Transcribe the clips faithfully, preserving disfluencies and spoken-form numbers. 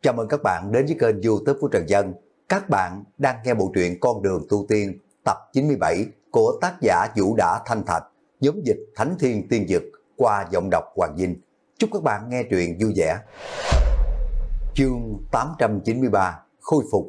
Chào mừng các bạn đến với kênh YouTube của Trần Dân. Các bạn đang nghe bộ truyện Con đường tu tiên tập chín mươi bảy của tác giả Vũ Đã Thanh Thạch, nhóm dịch Thánh Thiên Tiên Dực qua giọng đọc Hoàng Vinh. Chúc các bạn nghe truyện vui vẻ. Chương tám trăm chín mươi ba Khôi phục.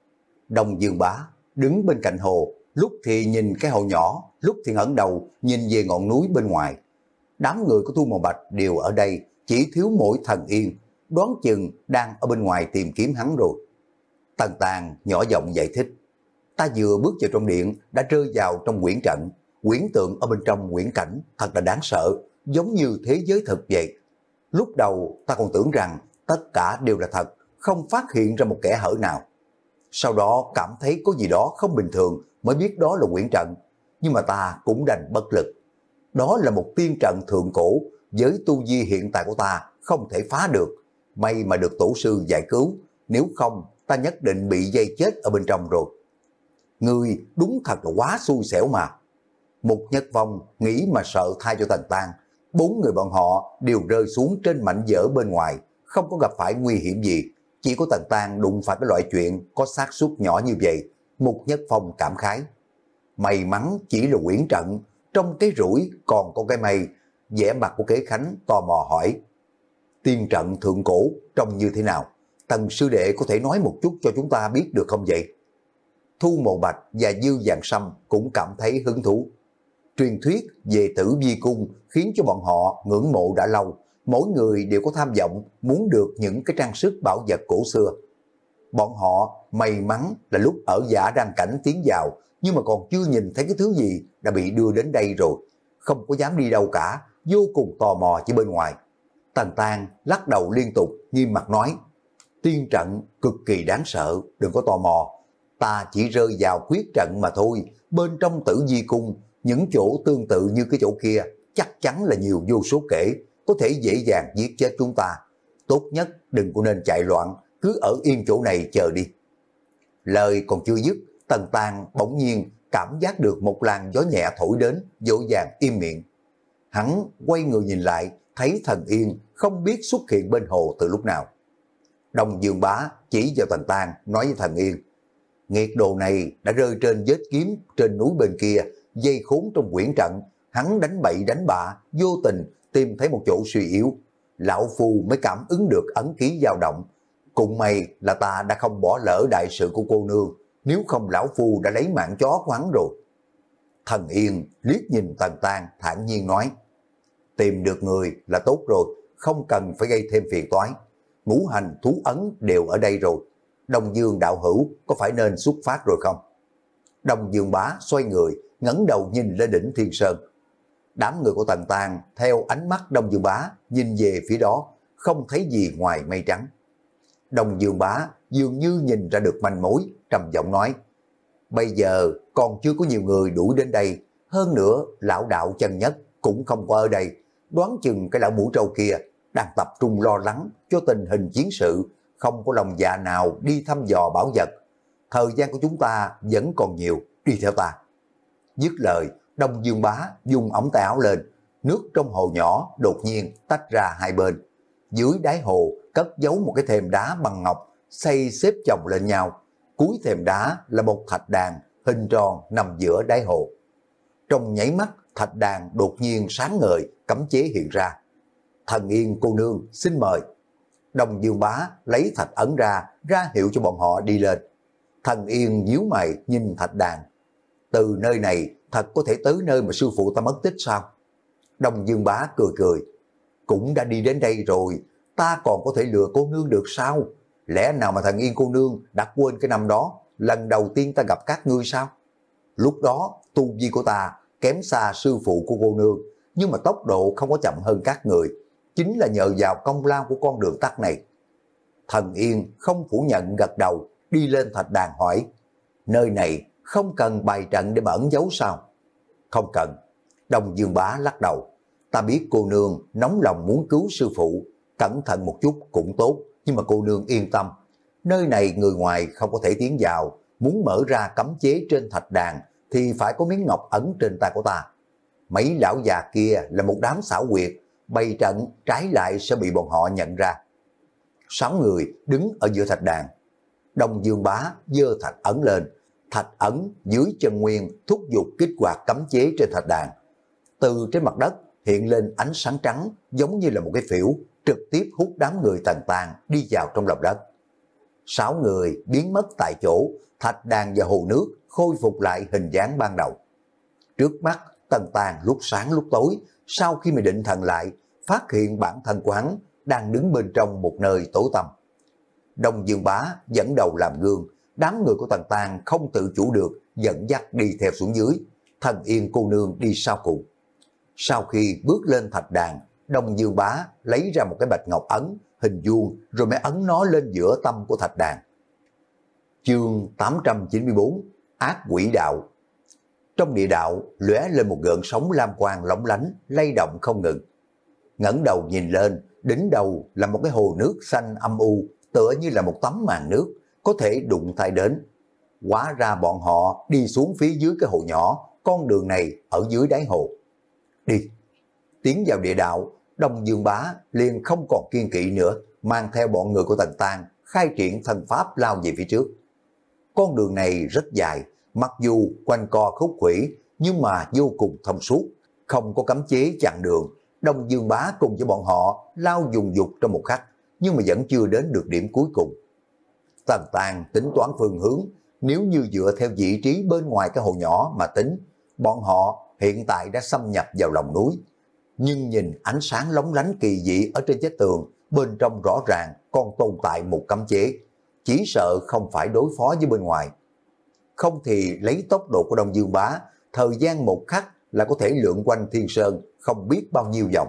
Đông Dương Bá đứng bên cạnh hồ, lúc thì nhìn cái hồ nhỏ, lúc thì ngẩng đầu nhìn về ngọn núi bên ngoài. Đám người của Thu Màu Bạch đều ở đây, chỉ thiếu mỗi Thần Yên, đoán chừng đang ở bên ngoài tìm kiếm hắn rồi. Tần Tàng nhỏ giọng giải thích, ta vừa bước vào trong điện đã rơi vào trong quyển trận, quyển tượng ở bên trong quyển cảnh thật là đáng sợ, giống như thế giới thực vậy. Lúc đầu ta còn tưởng rằng tất cả đều là thật, không phát hiện ra một kẻ hở nào. Sau đó cảm thấy có gì đó không bình thường mới biết đó là quyển trận, nhưng mà ta cũng đành bất lực. Đó là một tiên trận thượng cổ, với tu vi hiện tại của ta không thể phá được. May mà được tổ sư giải cứu, nếu không ta nhất định bị dây chết ở bên trong rồi. Ngươi đúng thật là quá xui xẻo mà. Mục Nhất Vong nghĩ mà sợ thay cho Tần Tang. Bốn người bọn họ đều rơi xuống trên mảnh vỡ bên ngoài, không có gặp phải nguy hiểm gì. Chỉ có Tần Tang đụng phải cái loại chuyện có xác suất nhỏ như vậy. Mục Nhất Phong cảm khái. May mắn chỉ là quyển trận, trong cái rủi còn có cái may. Vẻ mặt của Kế Khánh tò mò hỏi, tiên trận thượng cổ trông như thế nào? Tần sư đệ có thể nói một chút cho chúng ta biết được không vậy? Thu Mộ Bạch và Dư Vạn Sâm cũng cảm thấy hứng thú. Truyền thuyết về Tử Vi Cung khiến cho bọn họ ngưỡng mộ đã lâu. Mỗi người đều có tham vọng muốn được những cái trang sức bảo vật cổ xưa. Bọn họ may mắn là lúc ở Giả Đăng Cảnh tiến vào, nhưng mà còn chưa nhìn thấy cái thứ gì đã bị đưa đến đây rồi. Không có dám đi đâu cả, vô cùng tò mò chỉ bên ngoài. Tần Tang lắc đầu liên tục, nghiêm mặt nói, tiên trận cực kỳ đáng sợ, đừng có tò mò. Ta chỉ rơi vào quyết trận mà thôi, bên trong Tử Vi Cung, những chỗ tương tự như cái chỗ kia, chắc chắn là nhiều vô số kể, có thể dễ dàng giết chết chúng ta. Tốt nhất đừng có nên chạy loạn, cứ ở yên chỗ này chờ đi. Lời còn chưa dứt, Tần Tang bỗng nhiên cảm giác được một làn gió nhẹ thổi đến, dỗ dàng im miệng. Hắn quay người nhìn lại, thấy Thần Yên không biết xuất hiện bên hồ từ lúc nào. Đông Dương Bá chỉ vào Tần Tang nói với Thần Yên, nghiệt đồ này đã rơi trên vết kiếm trên núi bên kia, dây khốn trong quyển trận, hắn đánh bậy đánh bạ, vô tình tìm thấy một chỗ suy yếu. Lão Phu mới cảm ứng được ấn ký dao động. Cũng may là ta đã không bỏ lỡ đại sự của cô nương, nếu không Lão Phu đã lấy mạng chó của hắn rồi. Thần Yên liếc nhìn Tần Tang thản nhiên nói, tìm được người là tốt rồi, không cần phải gây thêm phiền toái. Ngũ hành thú ấn đều ở đây rồi. Đông Dương đạo hữu có phải nên xuất phát rồi không? Đông Dương Bá xoay người, ngẩng đầu nhìn lên đỉnh Thiên Sơn. Đám người của Tần Tang theo ánh mắt Đông Dương Bá nhìn về phía đó, không thấy gì ngoài mây trắng. Đông Dương Bá dường như nhìn ra được manh mối, trầm giọng nói, bây giờ còn chưa có nhiều người đuổi đến đây, hơn nữa lão đạo chân nhất cũng không có ở đây. Đoán chừng cái lão mũ trâu kia đang tập trung lo lắng cho tình hình chiến sự, không có lòng dạ nào đi thăm dò bảo vật. Thời gian của chúng ta vẫn còn nhiều, đi theo ta. Dứt lời, Đông Dương Bá dùng ống tay áo lên, nước trong hồ nhỏ đột nhiên tách ra hai bên. Dưới đáy hồ cất giấu một cái thềm đá bằng ngọc, xây xếp chồng lên nhau. Cuối thềm đá là một thạch đàn hình tròn nằm giữa đáy hồ. Trong nháy mắt, thạch đàn đột nhiên sáng ngời, cấm chế hiện ra. Thần Yên cô nương xin mời. Đông Dương Bá lấy thạch ấn ra, ra hiệu cho bọn họ đi lên. Thần Yên nhíu mày nhìn thạch đàn. Từ nơi này thật có thể tới nơi mà sư phụ ta mất tích sao? Đông Dương Bá cười cười. Cũng đã đi đến đây rồi, ta còn có thể lừa cô nương được sao? Lẽ nào mà Thần Yên cô nương đã quên cái năm đó, lần đầu tiên ta gặp các ngươi sao? Lúc đó tu vi của ta kém xa sư phụ của cô nương, nhưng mà tốc độ không có chậm hơn các người, chính là nhờ vào công lao của con đường tắt này. Thần Yên không phủ nhận gật đầu, đi lên thạch đàn hỏi, nơi này không cần bày trận để mà ẩn giấu sao? Không cần. Đông Dương Bá lắc đầu, ta biết cô nương nóng lòng muốn cứu sư phụ, cẩn thận một chút cũng tốt, nhưng mà cô nương yên tâm, nơi này người ngoài không có thể tiến vào, muốn mở ra cấm chế trên thạch đàn thì phải có miếng ngọc ấn trên tay của ta. Mấy lão già kia là một đám xảo quyệt, bày trận trái lại sẽ bị bọn họ nhận ra. Sáu người đứng ở giữa thạch đàn. Đông Dương Bá giơ thạch ấn lên, thạch ấn dưới chân Nguyên thúc giục kích hoạt cấm chế trên thạch đàn. Từ trên mặt đất hiện lên ánh sáng trắng giống như là một cái phễu, trực tiếp hút đám người Tần Tàng đi vào trong lòng đất. Sáu người biến mất tại chỗ, thạch đàn và hồ nước khôi phục lại hình dáng ban đầu. Trước mắt Tần Tàng lúc sáng lúc tối, sau khi mà định thần lại, phát hiện bản thân của hắn đang đứng bên trong một nơi tối tăm. Đông Dương Bá dẫn đầu làm gương, đám người của Tần Tàng không tự chủ được dẫn dắt đi theo xuống dưới, Thần Yên cô nương đi sau cùng. Sau khi bước lên thạch đàn, Đông Dương Bá lấy ra một cái bạch ngọc ấn hình vuông rồi mới ấn nó lên giữa tâm của thạch đàn. Chương tám trăm chín mươi bốn Ác Quỷ Đạo. Trong địa đạo lóe lên một gợn sóng lam quang lóng lánh, lay động không ngừng. Ngẩng đầu nhìn lên, đỉnh đầu là một cái hồ nước xanh âm u, tựa như là một tấm màn nước, có thể đụng tay đến. Hóa ra bọn họ đi xuống phía dưới cái hồ nhỏ, con đường này ở dưới đáy hồ. Đi! Tiến vào địa đạo, Đông Dương Bá liền không còn kiên kỵ nữa, mang theo bọn người của Tần Tàng, khai triển thần pháp lao về phía trước. Con đường này rất dài, mặc dù quanh co khúc khuỷu nhưng mà vô cùng thông suốt, không có cấm chế chặn đường. Đông Dương Bá cùng với bọn họ lao dùng dục trong một khắc, nhưng mà vẫn chưa đến được điểm cuối cùng. Tần Tàng tính toán phương hướng, nếu như dựa theo vị trí bên ngoài cái hồ nhỏ mà tính, bọn họ hiện tại đã xâm nhập vào lòng núi. Nhưng nhìn ánh sáng lóng lánh kỳ dị ở trên vách tường, bên trong rõ ràng còn tồn tại một cấm chế, chỉ sợ không phải đối phó với bên ngoài. Không thì lấy tốc độ của Đông Dương Bá, thời gian một khắc là có thể lượn quanh Thiên Sơn không biết bao nhiêu vòng.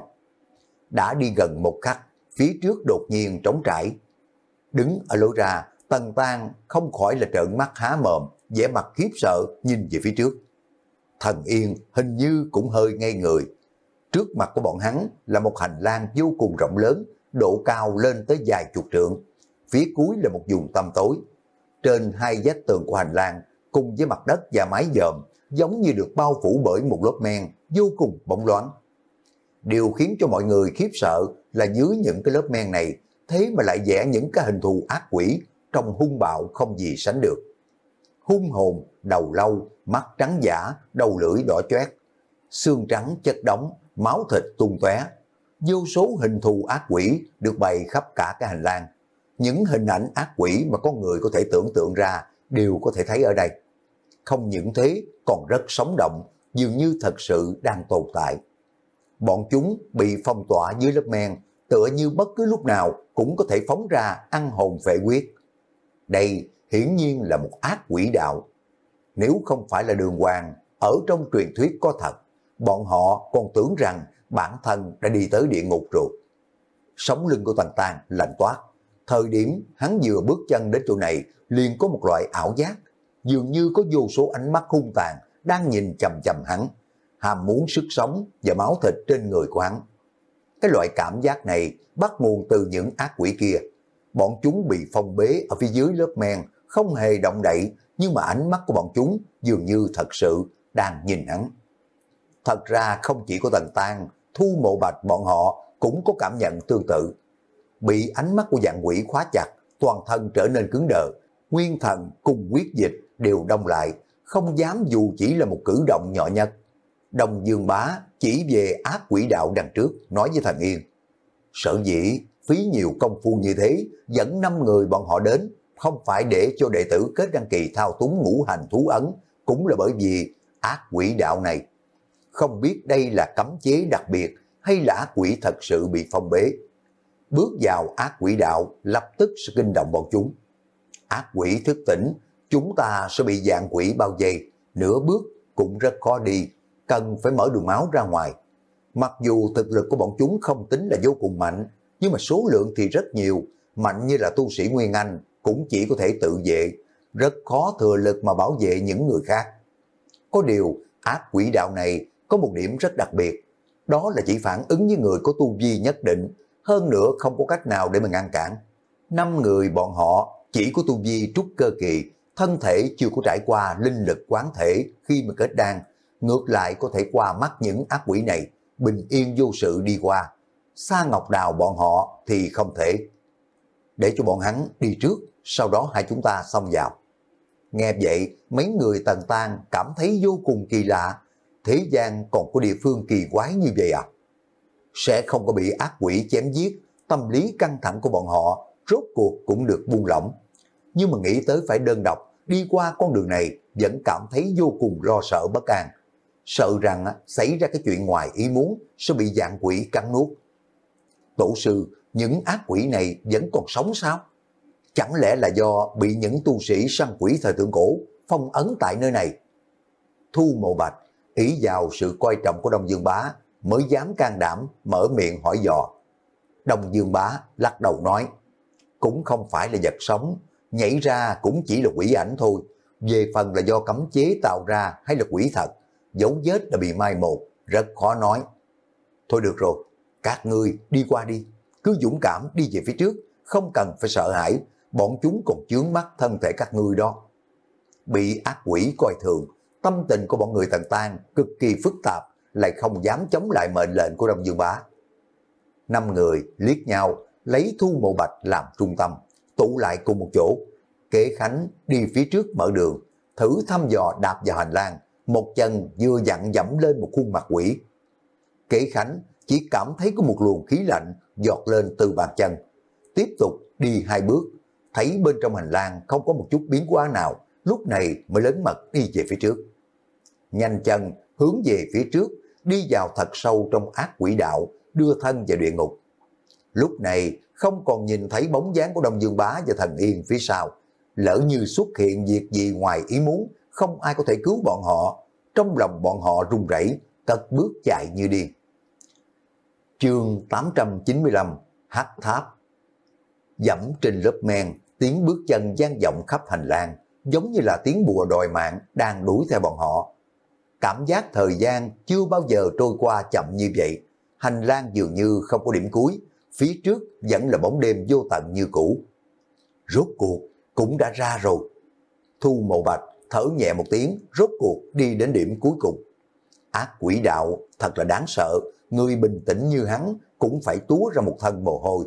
Đã đi gần một khắc, phía trước đột nhiên trống trải. Đứng ở lối ra, Tần Tàng không khỏi là trợn mắt há mồm, vẻ mặt khiếp sợ nhìn về phía trước. Thần Yên hình như cũng hơi ngây người. Trước mặt của bọn hắn là một hành lang vô cùng rộng lớn, độ cao lên tới vài chục trượng. Phía cuối là một vùng tăm tối. Trên hai vách tường của hành lang, cùng với mặt đất và mái dòm, giống như được bao phủ bởi một lớp men vô cùng bóng loáng. Điều khiến cho mọi người khiếp sợ là dưới những cái lớp men này, thế mà lại vẽ những cái hình thù ác quỷ, trông hung bạo không gì sánh được. Hung hồn, đầu lâu, mắt trắng giả, đầu lưỡi đỏ chót, xương trắng chất đống, máu thịt tung tóe. Vô số hình thù ác quỷ được bày khắp cả cái hành lang. Những hình ảnh ác quỷ mà con người có thể tưởng tượng ra đều có thể thấy ở đây. Không những thế, còn rất sống động, dường như thật sự đang tồn tại. Bọn chúng bị phong tỏa dưới lớp men, tựa như bất cứ lúc nào cũng có thể phóng ra ăn hồn phệ huyết. Đây hiển nhiên là một ác quỷ đạo. Nếu không phải là Đường Hoàng ở trong truyền thuyết có thật, bọn họ còn tưởng rằng bản thân đã đi tới địa ngục rồi. Sống lưng của Tần Tàng lạnh toát. Thời điểm hắn vừa bước chân đến chỗ này, liền có một loại ảo giác, dường như có vô số ánh mắt hung tàn đang nhìn chằm chằm hắn, ham muốn sức sống và máu thịt trên người của hắn. Cái loại cảm giác này bắt nguồn từ những ác quỷ kia. Bọn chúng bị phong bế ở phía dưới lớp men, không hề động đậy, nhưng mà ánh mắt của bọn chúng dường như thật sự đang nhìn hắn. Thật ra không chỉ có Tần Tàng, Thu Mộ Bạch bọn họ cũng có cảm nhận tương tự. Bị ánh mắt của dạng quỷ khóa chặt, toàn thân trở nên cứng đờ, nguyên thần cùng huyết dịch đều đông lại, không dám dù chỉ là một cử động nhỏ nhất. Đông Dương Bá chỉ về ác quỷ đạo đằng trước, nói với Thần Yên. Sở dĩ phí nhiều công phu như thế, dẫn năm người bọn họ đến, không phải để cho đệ tử kết đăng kỳ thao túng ngũ hành thú ấn, cũng là bởi vì ác quỷ đạo này. Không biết đây là cấm chế đặc biệt, hay là ác quỷ thật sự bị phong bế. Bước vào ác quỷ đạo, lập tức sẽ kinh động bọn chúng. Ác quỷ thức tỉnh, chúng ta sẽ bị dạng quỷ bao vây, nửa bước cũng rất khó đi, cần phải mở đường máu ra ngoài. Mặc dù thực lực của bọn chúng không tính là vô cùng mạnh, nhưng mà số lượng thì rất nhiều, mạnh như là tu sĩ Nguyên Anh cũng chỉ có thể tự vệ, rất khó thừa lực mà bảo vệ những người khác. Có điều, ác quỷ đạo này có một điểm rất đặc biệt, đó là chỉ phản ứng với người có tu vi nhất định, hơn nữa không có cách nào để mà ngăn cản. Năm người bọn họ chỉ có tu vi trúc cơ kỳ, thân thể chưa có trải qua linh lực quán thể khi mà kết đan, ngược lại có thể qua mắt những ác quỷ này, bình yên vô sự đi qua. Sa Ngọc Đào bọn họ thì không thể. để cho bọn hắn đi trước, sau đó hai chúng ta xông vào. Nghe vậy, mấy người Tần Tang cảm thấy vô cùng kỳ lạ, thế gian còn có địa phương kỳ quái như vậy à? Sẽ không có bị ác quỷ chém giết, tâm lý căng thẳng của bọn họ rốt cuộc cũng được buông lỏng. Nhưng mà nghĩ tới phải đơn độc đi qua con đường này vẫn cảm thấy vô cùng lo sợ bất an. Sợ rằng xảy ra cái chuyện ngoài ý muốn sẽ bị dạng quỷ cắn nuốt. Tổ sư, những ác quỷ này vẫn còn sống sao? Chẳng lẽ là do bị những tu sĩ săn quỷ thời thượng cổ phong ấn tại nơi này? Thu Mộ Bạch ý vào sự coi trọng của Đông Dương Bá mới dám can đảm mở miệng hỏi dò. Đông Dương Bá lắc đầu nói, cũng không phải là vật sống, nhảy ra cũng chỉ là quỷ ảnh thôi. Về phần là do cấm chế tạo ra hay là quỷ thật, dấu vết đã bị mai một, rất khó nói. Thôi được rồi, các ngươi đi qua đi, cứ dũng cảm đi về phía trước, không cần phải sợ hãi, bọn chúng còn chướng mắt thân thể các ngươi đó. Bị ác quỷ coi thường, tâm tình của bọn người Tần Tang cực kỳ phức tạp, lại không dám chống lại mệnh lệnh của Đông Dương Bá. Năm người liếc nhau, lấy Thu Mộ Bạch làm trung tâm, tụ lại cùng một chỗ. Kế Khánh đi phía trước mở đường, thử thăm dò đạp vào hành lang, một chân vừa dặn dẫm lên một khuôn mặt quỷ. Kế Khánh chỉ cảm thấy có một luồng khí lạnh giọt lên từ bàn chân, tiếp tục đi hai bước, thấy bên trong hành lang không có một chút biến hóa nào, lúc này mới lớn mật đi về phía trước. Nhanh chân hướng về phía trước, đi vào thật sâu trong ác quỷ đạo, đưa thân vào địa ngục. Lúc này không còn nhìn thấy bóng dáng của Đông Dương Bá và Thần Yên phía sau, lỡ như xuất hiện việc gì ngoài ý muốn, không ai có thể cứu bọn họ. Trong lòng bọn họ run rẩy, cất bước chạy như điên. Chương tám trăm chín mươi lăm, Hắc Tháp. Dẫm trên lớp men, tiếng bước chân vang vọng khắp hành lang, giống như là tiếng bùa đòi mạng đang đuổi theo bọn họ. Cảm giác thời gian chưa bao giờ trôi qua chậm như vậy, hành lang dường như không có điểm cuối, phía trước vẫn là bóng đêm vô tận như cũ. Rốt cuộc cũng đã ra rồi. Thu Mộ Bạch thở nhẹ một tiếng, rốt cuộc đi đến điểm cuối cùng. Ác quỷ đạo thật là đáng sợ, người bình tĩnh như hắn cũng phải túa ra một thân mồ hôi.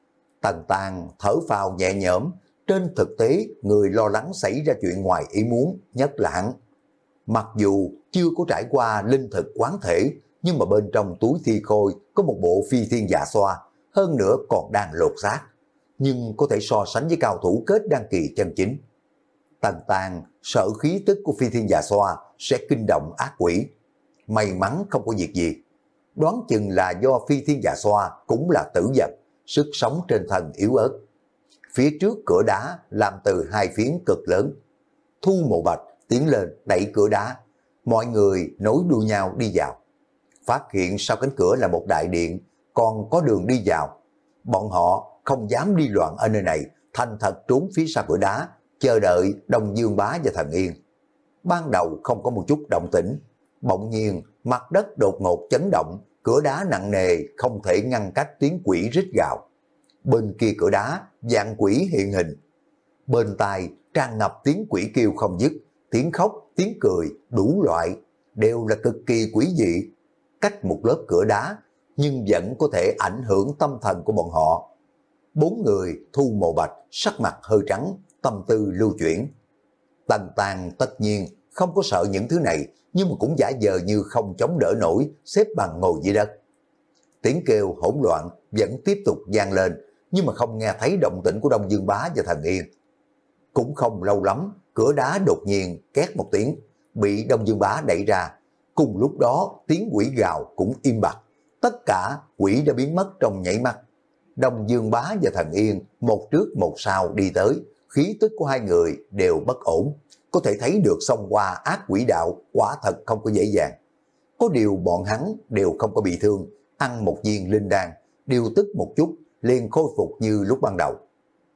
Tần Tang thở phào nhẹ nhõm, trên thực tế người lo lắng xảy ra chuyện ngoài ý muốn nhất là hắn. Mặc dù chưa có trải qua linh thực quán thể, nhưng mà bên trong túi thi khôi có một bộ phi thiên dạ xoa, hơn nữa còn đang lột xác, nhưng có thể so sánh với cao thủ kết đăng kỳ chân chính. Tần Tang sợ khí tức của phi thiên dạ xoa sẽ kinh động ác quỷ. May mắn không có việc gì. Đoán chừng là do phi thiên dạ xoa cũng là tử vật, sức sống trên thân yếu ớt. Phía trước cửa đá làm từ hai phiến cực lớn. Thu Mộ Bạch tiến lên đẩy cửa đá, mọi người nối đuôi nhau đi vào. Phát hiện sau cánh cửa là một đại điện, còn có đường đi vào. Bọn họ không dám đi loạn ở nơi này, thành thật trốn phía sau cửa đá, chờ đợi Đông Dương Bá và Thần Yên. Ban đầu không có một chút động tĩnh, bỗng nhiên mặt đất đột ngột chấn động, cửa đá nặng nề không thể ngăn cách tiếng quỷ rít gào. Bên kia cửa đá, dạng quỷ hiện hình. Bên tai tràn ngập tiếng quỷ kêu không dứt, tiếng khóc, tiếng cười, đủ loại, đều là cực kỳ quỷ dị. Cách một lớp cửa đá, nhưng vẫn có thể ảnh hưởng tâm thần của bọn họ. Bốn người Thu Mộ Bạch sắc mặt hơi trắng, tâm tư lưu chuyển. Tần Tang tất nhiên không có sợ những thứ này, nhưng mà cũng giả vờ như không chống đỡ nổi, xếp bằng ngồi dưới đất. Tiếng kêu hỗn loạn vẫn tiếp tục vang lên, nhưng mà không nghe thấy động tĩnh của Đông Dương Bá và Thần Yên. Cũng không lâu lắm, cửa đá đột nhiên két một tiếng, bị Đông Dương Bá đẩy ra. Cùng lúc đó tiếng quỷ gào cũng im bặt, tất cả quỷ đã biến mất trong nhảy mắt. Đông Dương Bá và Thần Yên một trước một sau đi tới, khí tức của hai người đều bất ổn, có thể thấy được xông qua ác quỷ đạo quả thật không có dễ dàng. Có điều bọn hắn đều không có bị thương, ăn một viên linh đan, điều tức một chút, liền khôi phục như lúc ban đầu.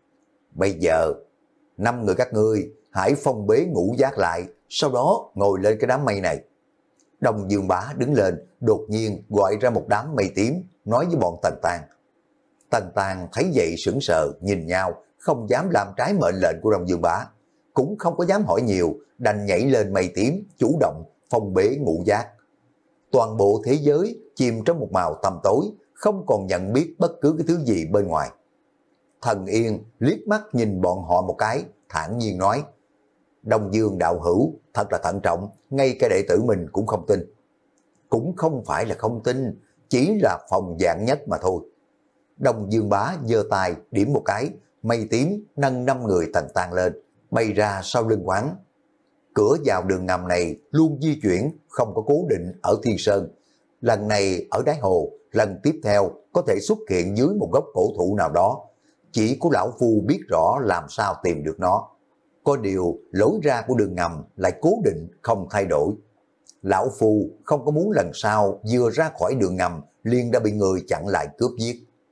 Bây giờ, năm người các ngươi hãy phong bế ngũ giác lại, sau đó ngồi lên cái đám mây này. Đông Dương Bá đứng lên, đột nhiên gọi ra một đám mây tím, nói với bọn Tần Tang. Tần Tang thấy vậy sững sờ, nhìn nhau, không dám làm trái mệnh lệnh của Đông Dương Bá, cũng không có dám hỏi nhiều, đành nhảy lên mây tím, chủ động phong bế ngũ giác. Toàn bộ thế giới chìm trong một màu tăm tối, không còn nhận biết bất cứ cái thứ gì bên ngoài. Thần Yên liếc mắt nhìn bọn họ một cái, thản nhiên nói, Đông Dương đạo hữu thật là thận trọng, ngay cả đệ tử mình cũng không tin. Cũng không phải là không tin, chỉ là phòng dạng nhất mà thôi. Đông Dương Bá giơ tay điểm một cái, mây tím nâng năm người tần tan lên, bay ra sau lưng quán. Cửa vào đường ngầm này luôn di chuyển, không có cố định ở Thiên Sơn. Lần này ở đáy hồ, lần tiếp theo có thể xuất hiện dưới một gốc cổ thụ nào đó. Chỉ có lão phu biết rõ làm sao tìm được nó. Có điều lối ra của đường ngầm lại cố định không thay đổi. Lão phu không có muốn lần sau vừa ra khỏi đường ngầm liền đã bị người chặn lại cướp giết.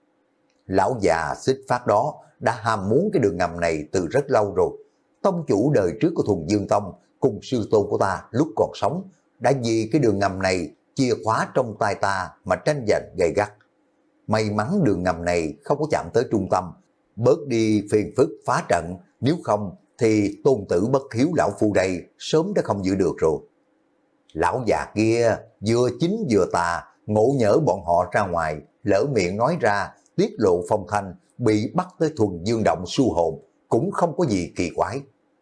Lão già xích phát đó đã ham muốn cái đường ngầm này từ rất lâu rồi. Tông chủ đời trước của Thuần Dương Tông cùng sư tôn của ta lúc còn sống đã vì cái đường ngầm này chìa khóa trong tay ta mà tranh giành gay gắt. May mắn đường ngầm này không có chạm tới trung tâm, bớt đi phiền phức phá trận, nếu không thì tôn tử bất hiếu lão phu đây sớm đã không giữ được rồi. Lão già kia vừa chính vừa tà, ngộ nhỡ bọn họ ra ngoài, lỡ miệng nói ra, tiết lộ phong thanh, bị bắt tới Thuần Dương Động su hồn, cũng không có gì kỳ quái.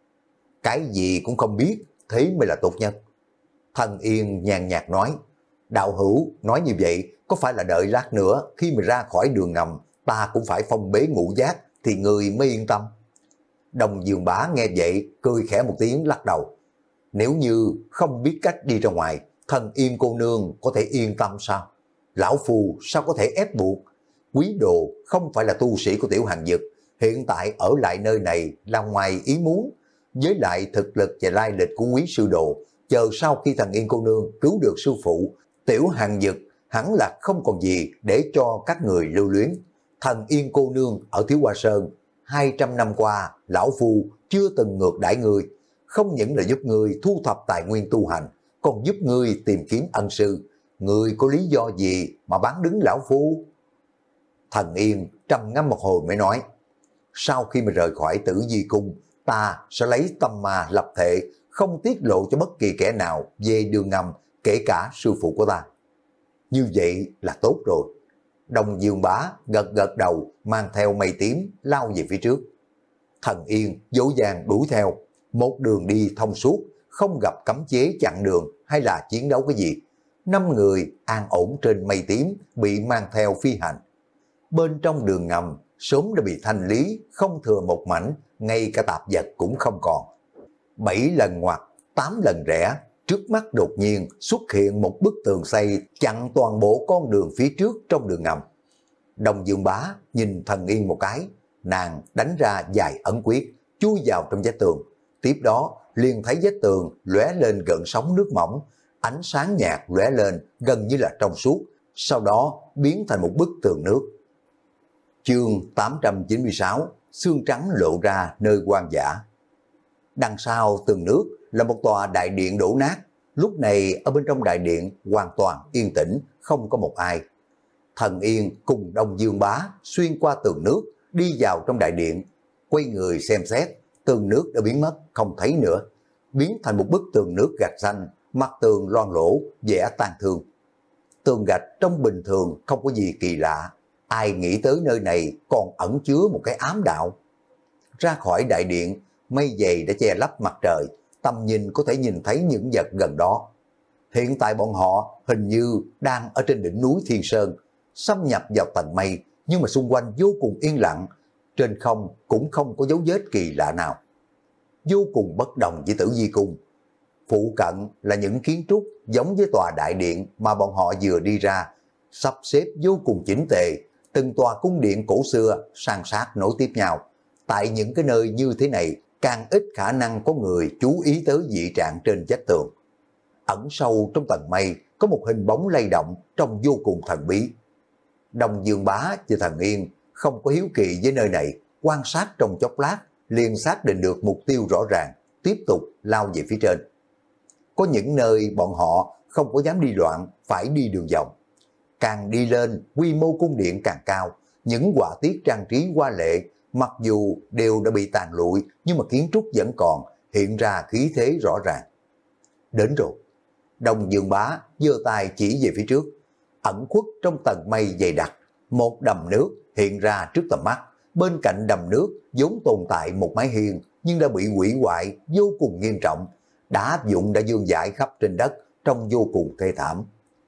Cái gì cũng không biết, thế mới là tốt nhất. Thần Yên nhàn nhạt nói, đạo hữu nói như vậy, có phải là đợi lát nữa khi mà ra khỏi đường ngầm, ta cũng phải phong bế ngũ giác, thì người mới yên tâm. Đông Dương Bá nghe vậy, cười khẽ một tiếng lắc đầu. Nếu như không biết cách đi ra ngoài, Thần Yên cô nương có thể yên tâm sao? Lão phu sao có thể ép buộc? Quý đồ không phải là tu sĩ của Tiểu Hàng Dực, hiện tại ở lại nơi này là ngoài ý muốn. Với lại thực lực và lai lịch của quý sư đồ, chờ sau khi Thần Yên cô nương cứu được sư phụ, Tiểu Hàng Dực hẳn là không còn gì để cho các người lưu luyến. Thần Yên cô nương ở Thiếu Hoa Sơn, hai trăm năm qua, lão phu chưa từng ngược đãi người, không những là giúp người thu thập tài nguyên tu hành, còn giúp người tìm kiếm ân sư. Người có lý do gì mà bán đứng lão phu? Thần Yên trầm ngâm một hồi mới nói, sau khi mà rời khỏi Tử Di Cung, ta sẽ lấy tâm ma lập thể, không tiết lộ cho bất kỳ kẻ nào về đường ngầm, kể cả sư phụ của ta. Như vậy là tốt rồi. Đông Dương Bá gật gật đầu, mang theo mây tím lao về phía trước. Thần Yên dỗ dàng đuổi theo, một đường đi thông suốt, không gặp cấm chế chặn đường hay là chiến đấu cái gì. Năm người an ổn trên mây tím bị mang theo phi hành. Bên trong đường ngầm sớm đã bị thanh lý, không thừa một mảnh, ngay cả tạp vật cũng không còn. Bảy lần ngoặt, tám lần rẽ, trước mắt đột nhiên xuất hiện một bức tường xây chặn toàn bộ con đường phía trước trong đường ngầm. Đông Dương Bá nhìn Thần Yên một cái, nàng đánh ra vài ấn quyết, chui vào trong vách tường. Tiếp đó liền thấy vách tường lóe lên gợn sóng nước mỏng, ánh sáng nhạt lóe lên gần như là trong suốt, sau đó biến thành một bức tường nước. Chương tám trăm chín mươi sáu, xương trắng lộ ra nơi hoang dã. Đằng sau tường nước là một tòa đại điện đổ nát. Lúc này ở bên trong đại điện hoàn toàn yên tĩnh, không có một ai. Thần Yên cùng Đông Dương Bá xuyên qua tường nước, đi vào trong đại điện, quay người xem xét, tường nước đã biến mất, không thấy nữa, biến thành một bức tường nước gạch xanh, mặt tường loang lỗ, vẻ tàn thương. Tường gạch trong bình thường không có gì kỳ lạ, ai nghĩ tới nơi này còn ẩn chứa một cái ám đạo. Ra khỏi đại điện, mây dày đã che lấp mặt trời, tầm nhìn có thể nhìn thấy những vật gần đó. Hiện tại bọn họ hình như đang ở trên đỉnh núi Thiên Sơn, xâm nhập vào tầng mây, nhưng mà xung quanh vô cùng yên lặng, trên không cũng không có dấu vết kỳ lạ nào. Vô cùng bất đồng với Tử Di Cung. Phụ cận là những kiến trúc giống với tòa đại điện mà bọn họ vừa đi ra, sắp xếp vô cùng chỉnh tề, từng tòa cung điện cổ xưa san sát nối tiếp nhau. Tại những cái nơi như thế này, càng ít khả năng có người chú ý tới dị trạng trên vách tường. Ẩn sâu trong tầng mây có một hình bóng lay động trông vô cùng thần bí. Đông Dương Bá và Thần Yên không có hiếu kỳ với nơi này, quan sát trong chốc lát liền xác định được mục tiêu rõ ràng, tiếp tục lao về phía trên. Có những nơi bọn họ không có dám đi loạn, phải đi đường vòng. Càng đi lên, quy mô cung điện càng cao, những họa tiết trang trí hoa lệ, mặc dù đều đã bị tàn lụi, nhưng mà kiến trúc vẫn còn, hiện ra khí thế rõ ràng. Đến rồi. Đông Dương Bá giơ tay chỉ về phía trước, ẩn khuất trong tầng mây dày đặc, một đầm nước hiện ra trước tầm mắt, bên cạnh đầm nước vốn tồn tại một mái hiên nhưng đã bị hủy hoại vô cùng nghiêm trọng, đá áp dụng đã vương vãi khắp trên đất, trông vô cùng thê thảm.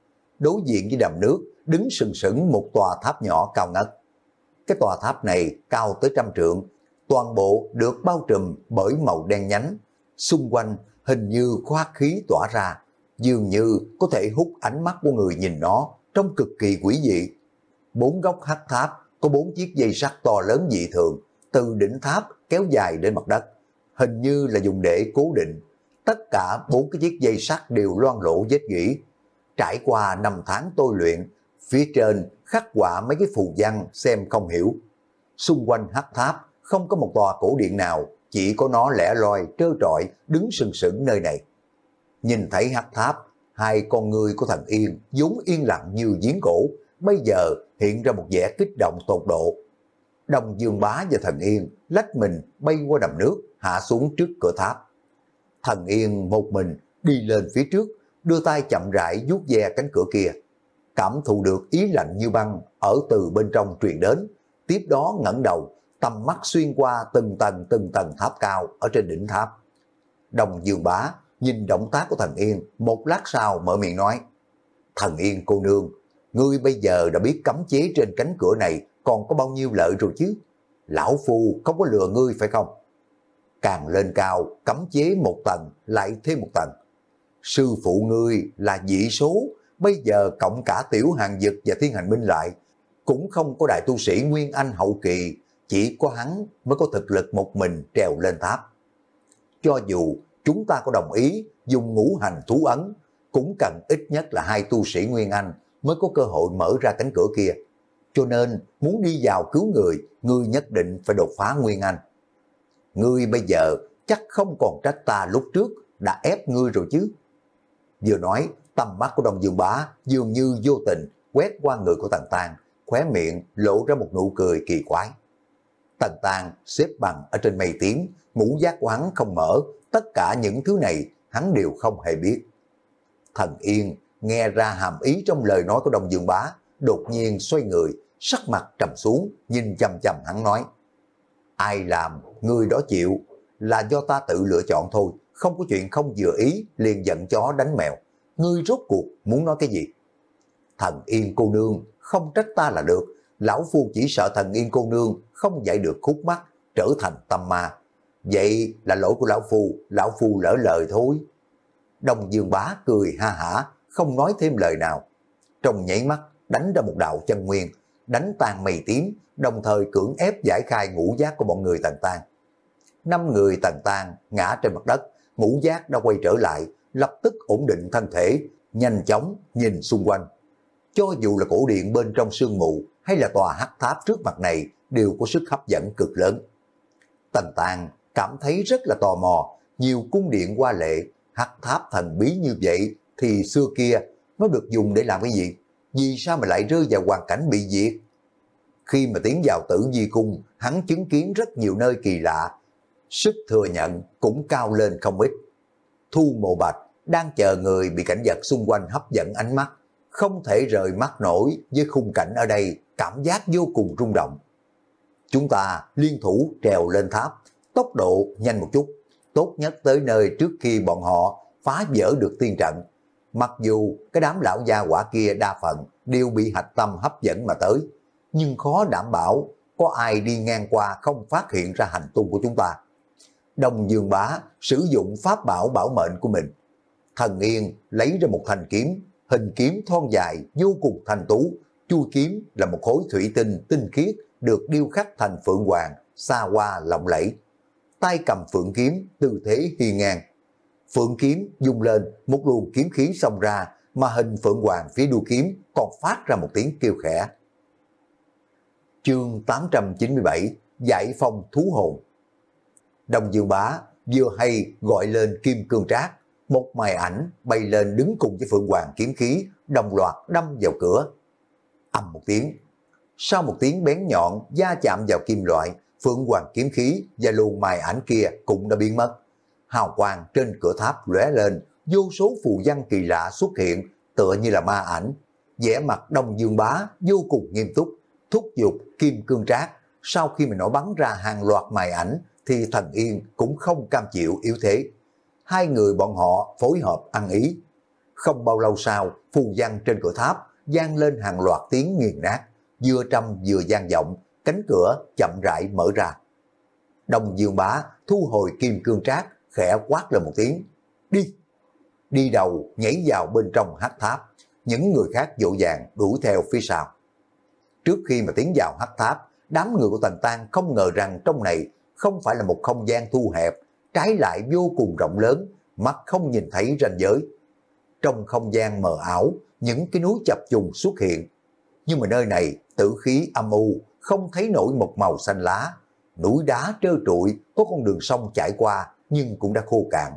Đối diện với đầm nước đứng sừng sững một tòa tháp nhỏ cao ngất. Cái tòa tháp này cao tới trăm trượng, toàn bộ được bao trùm bởi màu đen nhánh, xung quanh hình như khoác khí tỏa ra, dường như có thể hút ánh mắt của người nhìn nó, trông cực kỳ quỷ dị. Bốn góc hắc tháp có bốn chiếc dây sắt to lớn dị thường, từ đỉnh tháp kéo dài đến mặt đất, hình như là dùng để cố định. Tất cả bốn cái chiếc dây sắt đều loang lổ vết gỉ. Trải qua năm tháng tôi luyện, phía trên khắc họa mấy cái phù văn xem không hiểu. Xung quanh hắc tháp không có một tòa cổ điện nào, chỉ có nó lẻ loi trơ trọi đứng sừng sững nơi này. Nhìn thấy hắc tháp, hai con người của Thần Yên vốn yên lặng như giếng cổ, bây giờ hiện ra một vẻ kích động tột độ. Đông Dương Bá và Thần Yên lách mình bay qua đầm nước, hạ xuống trước cửa tháp. Thần Yên một mình đi lên phía trước, đưa tay chậm rãi vuốt ve cánh cửa kia, cảm thụ được ý lạnh như băng ở từ bên trong truyền đến. Tiếp đó ngẩng đầu, tầm mắt xuyên qua từng tầng từng tầng tháp cao ở trên đỉnh tháp. Đông Dương Bá nhìn động tác của Thần Yên, một lát sau mở miệng nói: Thần Yên cô nương, ngươi bây giờ đã biết cấm chế trên cánh cửa này còn có bao nhiêu lợi rồi chứ? Lão Phu không có lừa ngươi phải không? Càng lên cao, cấm chế một tầng lại thêm một tầng. Sư phụ ngươi là dị số, bây giờ cộng cả Tiểu Hàng Dực và Thiên Hành Minh lại, cũng không có đại tu sĩ Nguyên Anh hậu kỳ, chỉ có hắn mới có thực lực một mình trèo lên tháp. Cho dù chúng ta có đồng ý dùng ngũ hành thú ấn, cũng cần ít nhất là hai tu sĩ Nguyên Anh mới có cơ hội mở ra cánh cửa kia. Cho nên muốn đi vào cứu người, ngươi nhất định phải đột phá Nguyên Anh. Ngươi bây giờ chắc không còn trách ta lúc trước đã ép ngươi rồi chứ. Vừa nói, tầm mắt của Đông Dương Bá dường như vô tình quét qua người của Tần Tang, khóe miệng lộ ra một nụ cười kỳ quái. Tần Tang xếp bằng ở trên mây tím, ngũ giác của hắn không mở, tất cả những thứ này hắn đều không hề biết. Thần Yên nghe ra hàm ý trong lời nói của Đông Dương Bá, đột nhiên xoay người, sắc mặt trầm xuống, nhìn chằm chằm hắn nói: Ai làm, người đó chịu, là do ta tự lựa chọn thôi, không có chuyện không vừa ý liền giận chó đánh mèo. Ngươi rốt cuộc muốn nói cái gì? Thần Yên cô nương, không trách ta là được, lão phu chỉ sợ Thần Yên cô nương không dạy được khúc mắc, trở thành tâm ma. Vậy là lỗi của lão phu, lão phu lỡ lời thôi. Đông Dương Bá cười ha hả, không nói thêm lời nào. Trong nhảy mắt đánh ra một đạo chân nguyên, đánh tan mây tím, đồng thời cưỡng ép giải khai ngũ giác của bọn người Tần Tang. Năm người Tần Tang ngã trên mặt đất, ngũ giác đã quay trở lại, lập tức ổn định thân thể, nhanh chóng nhìn xung quanh. Cho dù là cổ điện bên trong sương mù hay là tòa hắc tháp trước mặt này đều có sức hấp dẫn cực lớn. Tần Tang cảm thấy rất là tò mò, nhiều cung điện hoa lệ, hắc tháp thần bí như vậy thì xưa kia nó được dùng để làm cái gì? Vì sao mà lại rơi vào hoàn cảnh bị diệt? Khi mà tiến vào Tử Vi Cung, hắn chứng kiến rất nhiều nơi kỳ lạ, sức thừa nhận cũng cao lên không ít. Thu Mộ Bạch đang chờ người bị cảnh vật xung quanh hấp dẫn ánh mắt, không thể rời mắt nổi với khung cảnh ở đây, cảm giác vô cùng rung động. Chúng ta liên thủ trèo lên tháp, tốc độ nhanh một chút, tốt nhất tới nơi trước khi bọn họ phá vỡ được tiên trận. Mặc dù cái đám lão gia quả kia đa phần đều bị hạch tâm hấp dẫn mà tới, nhưng khó đảm bảo có ai đi ngang qua không phát hiện ra hành tung của chúng ta. Đông Dương Bá sử dụng pháp bảo bảo mệnh của mình. Thần Yên lấy ra một thanh kiếm, hình kiếm thon dài vô cùng thanh tú, chui kiếm là một khối thủy tinh tinh khiết được điêu khắc thành phượng hoàng, xa hoa lộng lẫy. Tay cầm phượng kiếm, tư thế hiên ngang. Phượng kiếm dung lên, một luồng kiếm khí xông ra, mà hình phượng hoàng phía đuôi kiếm còn phát ra một tiếng kêu khẽ. Chương tám trăm chín mươi bảy, Giải phong thú hồn. Đông Dương Bá vừa hay gọi lên Kim Cương Trác, một màn ảnh bay lên đứng cùng với phượng hoàng kiếm khí, đồng loạt đâm vào cửa. Ầm một tiếng, sau một tiếng bén nhọn va chạm vào kim loại, phượng hoàng kiếm khí và luồng màn ảnh kia cũng đã biến mất. Hào quang trên cửa tháp lóe lên, vô số phù văn kỳ lạ xuất hiện, tựa như là ma ảnh. Vẻ mặt Đông Dương Bá vô cùng nghiêm túc, thúc giục Kim Cương Trác Sau khi mình nổi bắn ra hàng loạt mài ảnh thì Thần Yên cũng không cam chịu yếu thế. Hai người bọn họ phối hợp ăn ý. Không bao lâu sau, phù văn trên cửa tháp vang lên hàng loạt tiếng nghiền nát, vừa trầm vừa vang vọng, cánh cửa chậm rãi mở ra. Đông Dương Bá thu hồi kim cương trác, khẽ quát lên một tiếng, đi. Đi đầu nhảy vào bên trong hắc tháp, những người khác vội vàng đuổi theo phía sau. Trước khi mà tiến vào hắc tháp, đám người của Tần Tăng không ngờ rằng trong này không phải là một không gian thu hẹp, trái lại vô cùng rộng lớn, mắt không nhìn thấy ranh giới. Trong không gian mờ ảo, những cái núi chập trùng xuất hiện. Nhưng mà nơi này tử khí âm u, không thấy nổi một màu xanh lá. Núi đá trơ trụi, có con đường sông chảy qua nhưng cũng đã khô cạn.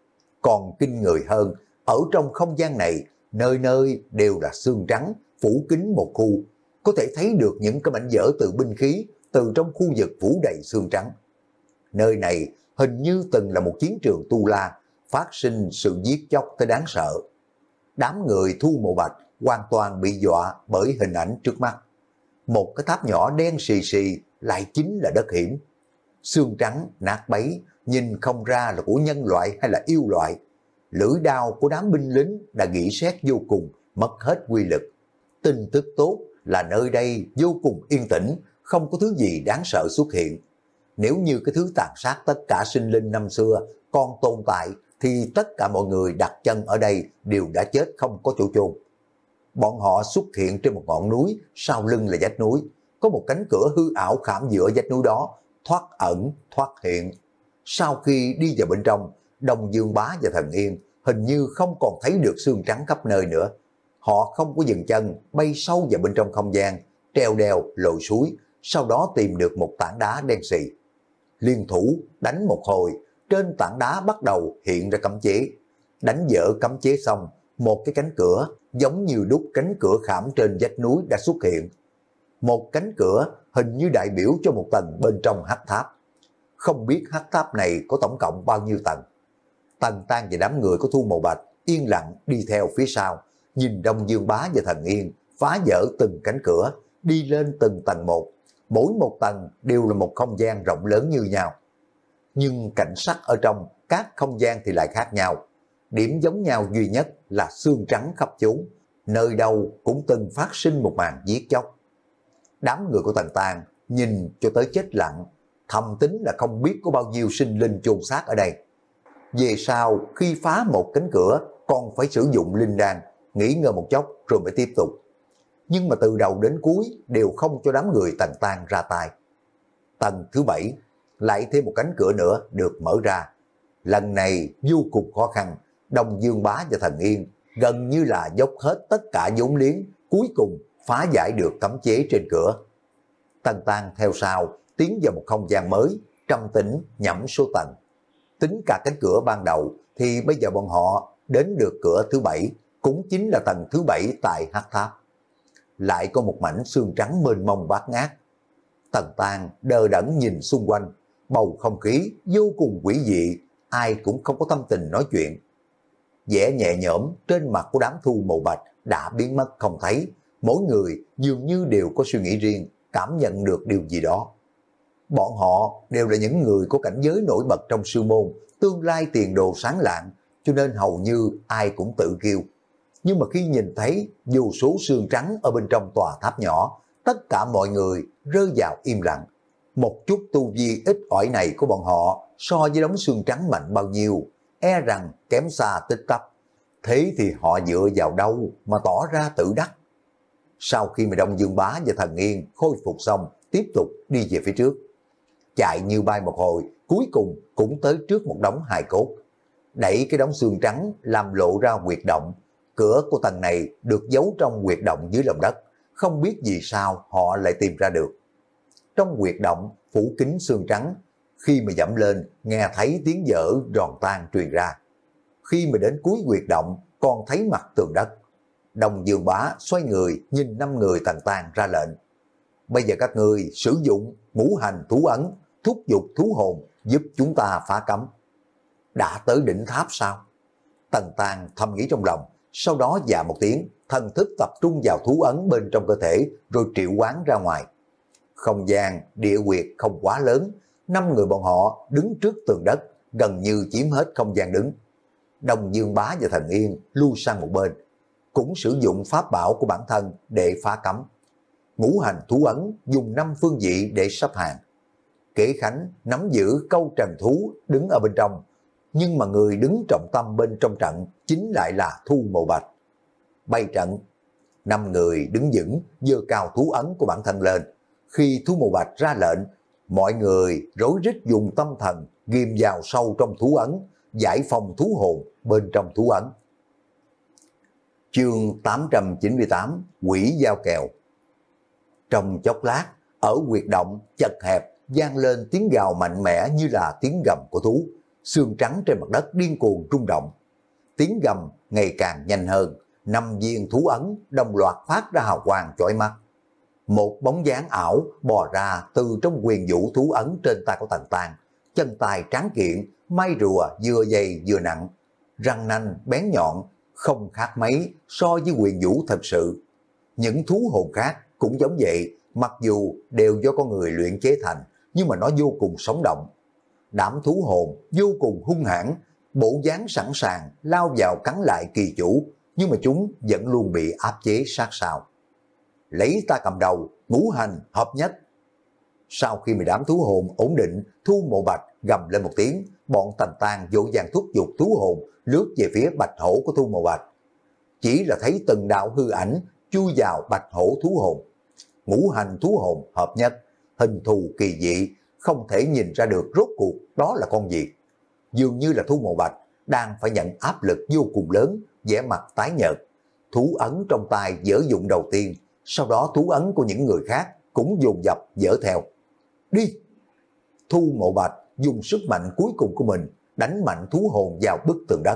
Còn kinh người hơn, ở trong không gian này, nơi nơi đều là xương trắng, phủ kín một khu. Có thể thấy được những cái mảnh vỡ từ binh khí, từ trong khu vực phủ đầy xương trắng. Nơi này hình như từng là một chiến trường tu la, phát sinh sự giết chóc tới đáng sợ. Đám người Thu Mộ Bạch hoàn toàn bị dọa bởi hình ảnh trước mắt. Một cái tháp nhỏ đen xì xì lại chính là đất hiểm. Xương trắng, nát bấy, nhìn không ra là của nhân loại hay là yêu loại. Lưỡi đao của đám binh lính đã nghỉ xét vô cùng, mất hết quy lực. Tin tức tốt là nơi đây vô cùng yên tĩnh, không có thứ gì đáng sợ xuất hiện. Nếu như cái thứ tàn sát tất cả sinh linh năm xưa còn tồn tại, thì tất cả mọi người đặt chân ở đây đều đã chết không có chỗ chôn. Bọn họ xuất hiện trên một ngọn núi, sau lưng là vách núi. Có một cánh cửa hư ảo khảm giữa vách núi đó, thoát ẩn, thoát hiện. Sau khi đi vào bên trong, Đông Dương Bá và Thần Yên hình như không còn thấy được xương trắng khắp nơi nữa. Họ không có dừng chân, bay sâu vào bên trong không gian, treo đèo, lội suối, sau đó tìm được một tảng đá đen xì. Liên thủ đánh một hồi, trên tảng đá bắt đầu hiện ra cấm chế. Đánh vỡ cấm chế xong, một cái cánh cửa giống như đúc cánh cửa khảm trên vách núi đã xuất hiện. Một cánh cửa hình như đại biểu cho một tầng bên trong hắc tháp. Không biết hắc tháp này có tổng cộng bao nhiêu tầng. Tần Tăng và đám người của Thu Mộ Bạch yên lặng đi theo phía sau, nhìn Đông Dương Bá và Thần Yên phá vỡ từng cánh cửa, đi lên từng tầng một. Mỗi một tầng đều là một không gian rộng lớn như nhau. Nhưng cảnh sắc ở trong các không gian thì lại khác nhau. Điểm giống nhau duy nhất là xương trắng khắp chốn, nơi đâu cũng từng phát sinh một màn giết chóc. Đám người của Tần Tăng nhìn cho tới chết lặng, thầm tính là không biết có bao nhiêu sinh linh chôn xác ở đây. Về sau khi phá một cánh cửa còn phải sử dụng linh đan, nghỉ ngơi một chốc rồi mới tiếp tục. Nhưng mà từ đầu đến cuối đều không cho đám người Tần Tăng ra tay. Tầng thứ bảy lại thêm một cánh cửa nữa được mở ra. Lần này vô cùng khó khăn, Đông Dương Bá và Thần Yên gần như là dốc hết tất cả vốn liếng, cuối cùng phá giải được cấm chế trên cửa. Tần Tăng theo sau tiến vào một không gian mới, trầm tĩnh nhẩm số tầng. Tính cả cánh cửa ban đầu thì bây giờ bọn họ đến được cửa thứ bảy, cũng chính là tầng thứ bảy tại hắc tháp. Lại có một mảnh xương trắng mênh mông bát ngát. Tần Tăng đờ đẫn nhìn xung quanh, bầu không khí vô cùng quỷ dị, ai cũng không có tâm tình nói chuyện. Vẻ nhẹ nhõm trên mặt của đám Thu Mộ Bạch đã biến mất không thấy, mỗi người dường như đều có suy nghĩ riêng, cảm nhận được điều gì đó. Bọn họ đều là những người có cảnh giới nổi bật trong sư môn, tương lai tiền đồ sáng lạng, cho nên hầu như ai cũng tự kiêu. Nhưng mà khi nhìn thấy vô số xương trắng ở bên trong tòa tháp nhỏ, tất cả mọi người rơi vào im lặng. Một chút tu vi ít ỏi này của bọn họ so với đống xương trắng mạnh bao nhiêu, e rằng kém xa tích tắp. Thế thì họ dựa vào đâu mà tỏ ra tự đắc? Sau khi mà Đông Dương Bá và Thần Yên khôi phục xong, tiếp tục đi về phía trước. Chạy như bay một hồi, cuối cùng cũng tới trước một đống hài cốt. Đẩy cái đống xương trắng làm lộ ra huyệt động. Cửa của tầng này được giấu trong huyệt động dưới lòng đất. Không biết vì sao họ lại tìm ra được. Trong huyệt động phủ kín xương trắng, khi mà dẫm lên nghe thấy tiếng vỡ giòn tan truyền ra. Khi mà đến cuối huyệt động còn thấy mặt tường đất. Đông Dương Bá xoay người nhìn năm người Tần Tăng ra lệnh. Bây giờ các ngươi sử dụng ngũ hành thú ấn, thúc giục thú hồn giúp chúng ta phá cấm. Đã tới đỉnh tháp sao? Tần Tăng thầm nghĩ trong lòng, sau đó dạ một tiếng, thần thức tập trung vào thú ấn bên trong cơ thể rồi triệu hoán ra ngoài. Không gian, địa quyệt không quá lớn, năm người bọn họ đứng trước tường đất, gần như chiếm hết không gian đứng. Đông Dương Bá và Thần Yên lui sang một bên, cũng sử dụng pháp bảo của bản thân để phá cấm. Ngũ hành thú ấn dùng năm phương vị để sắp hàng. Kế Khánh nắm giữ câu trần thú đứng ở bên trong, nhưng mà người đứng trọng tâm bên trong trận chính lại là Thu Mộ Bạch. Bay trận, năm người đứng vững, giơ cao thú ấn của bản thân lên. Khi Thu Mộ Bạch ra lệnh, mọi người rối rít dùng tâm thần ghim vào sâu trong thú ấn, giải phong thú hồn bên trong thú ấn. Chương tám trăm chín mươi tám, Quỷ Giao Kèo. Trong chốc lát, ở huyệt động chật hẹp vang lên tiếng gào mạnh mẽ như là tiếng gầm của thú. Xương trắng trên mặt đất điên cuồng rung động. Tiếng gầm ngày càng nhanh hơn, năm viên thú ấn đồng loạt phát ra hào quang chói mắt. Một bóng dáng ảo bò ra từ trong quyền vũ thú ấn trên tay của Tần Tang, chân tay tráng kiện, may rùa vừa dày vừa nặng, răng nanh bén nhọn, không khác mấy so với quyền vũ thật sự. Những thú hồn khác cũng giống vậy, mặc dù đều do con người luyện chế thành, nhưng mà nó vô cùng sống động. Đám thú hồn vô cùng hung hãn, bộ dáng sẵn sàng lao vào cắn lại kỳ chủ, nhưng mà chúng vẫn luôn bị áp chế sát sao. Lấy ta cầm đầu, ngũ hành hợp nhất. Sau khi mà đám thú hồn ổn định, Thu Mộ Bạch gầm lên một tiếng, bọn Tần Tang vội vàng thúc giục thú hồn lướt về phía bạch hổ của Thu Mộ Bạch. Chỉ là thấy từng đạo hư ảnh chui vào bạch hổ thú hồn. Ngũ hành thú hồn hợp nhất, hình thù kỳ dị, không thể nhìn ra được rốt cuộc đó là con gì. Dường như là Thu Mộ Bạch đang phải nhận áp lực vô cùng lớn, vẻ mặt tái nhợt. Thú ấn trong tay dở dụng đầu tiên, sau đó thú ấn của những người khác cũng dồn dập dở theo. Đi! Thu Mộ Bạch dùng sức mạnh cuối cùng của mình đánh mạnh thú hồn vào bức tường đất.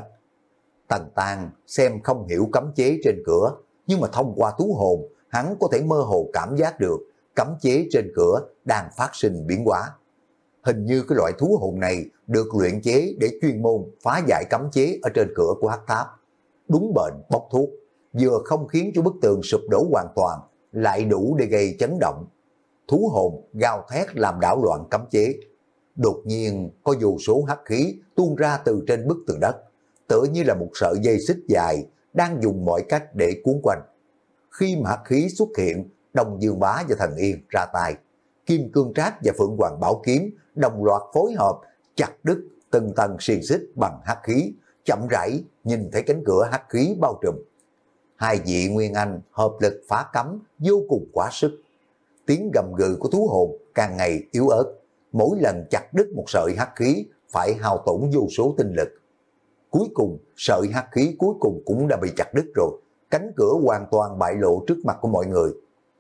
Tần Tang xem không hiểu cấm chế trên cửa, nhưng mà thông qua thú hồn, hắn có thể mơ hồ cảm giác được cấm chế trên cửa đang phát sinh biến hóa. Hình như cái loại thú hồn này được luyện chế để chuyên môn phá giải cấm chế ở trên cửa của hắc tháp. Đúng bệnh bốc thuốc, vừa không khiến cho bức tường sụp đổ hoàn toàn, lại đủ để gây chấn động. Thú hồn gào thét làm đảo loạn cấm chế. Đột nhiên có vô số hắc khí tuôn ra từ trên bức tường đất, tựa như là một sợi dây xích dài đang dùng mọi cách để cuốn quanh. Khi mà hắc khí xuất hiện, Đông Dương Bá và Thần Yên ra tay. Kim Cương Trác và Phượng Hoàng Bảo Kiếm đồng loạt phối hợp chặt đứt từng tầng xiềng xích bằng hắc khí, chậm rãi nhìn thấy cánh cửa hắc khí bao trùm. Hai vị Nguyên Anh hợp lực phá cấm vô cùng quá sức. Tiếng gầm gừ của thú hồn càng ngày yếu ớt, mỗi lần chặt đứt một sợi hắc khí phải hao tổn vô số tinh lực. Cuối cùng sợi hắc khí cuối cùng cũng đã bị chặt đứt rồi, cánh cửa hoàn toàn bại lộ trước mặt của mọi người.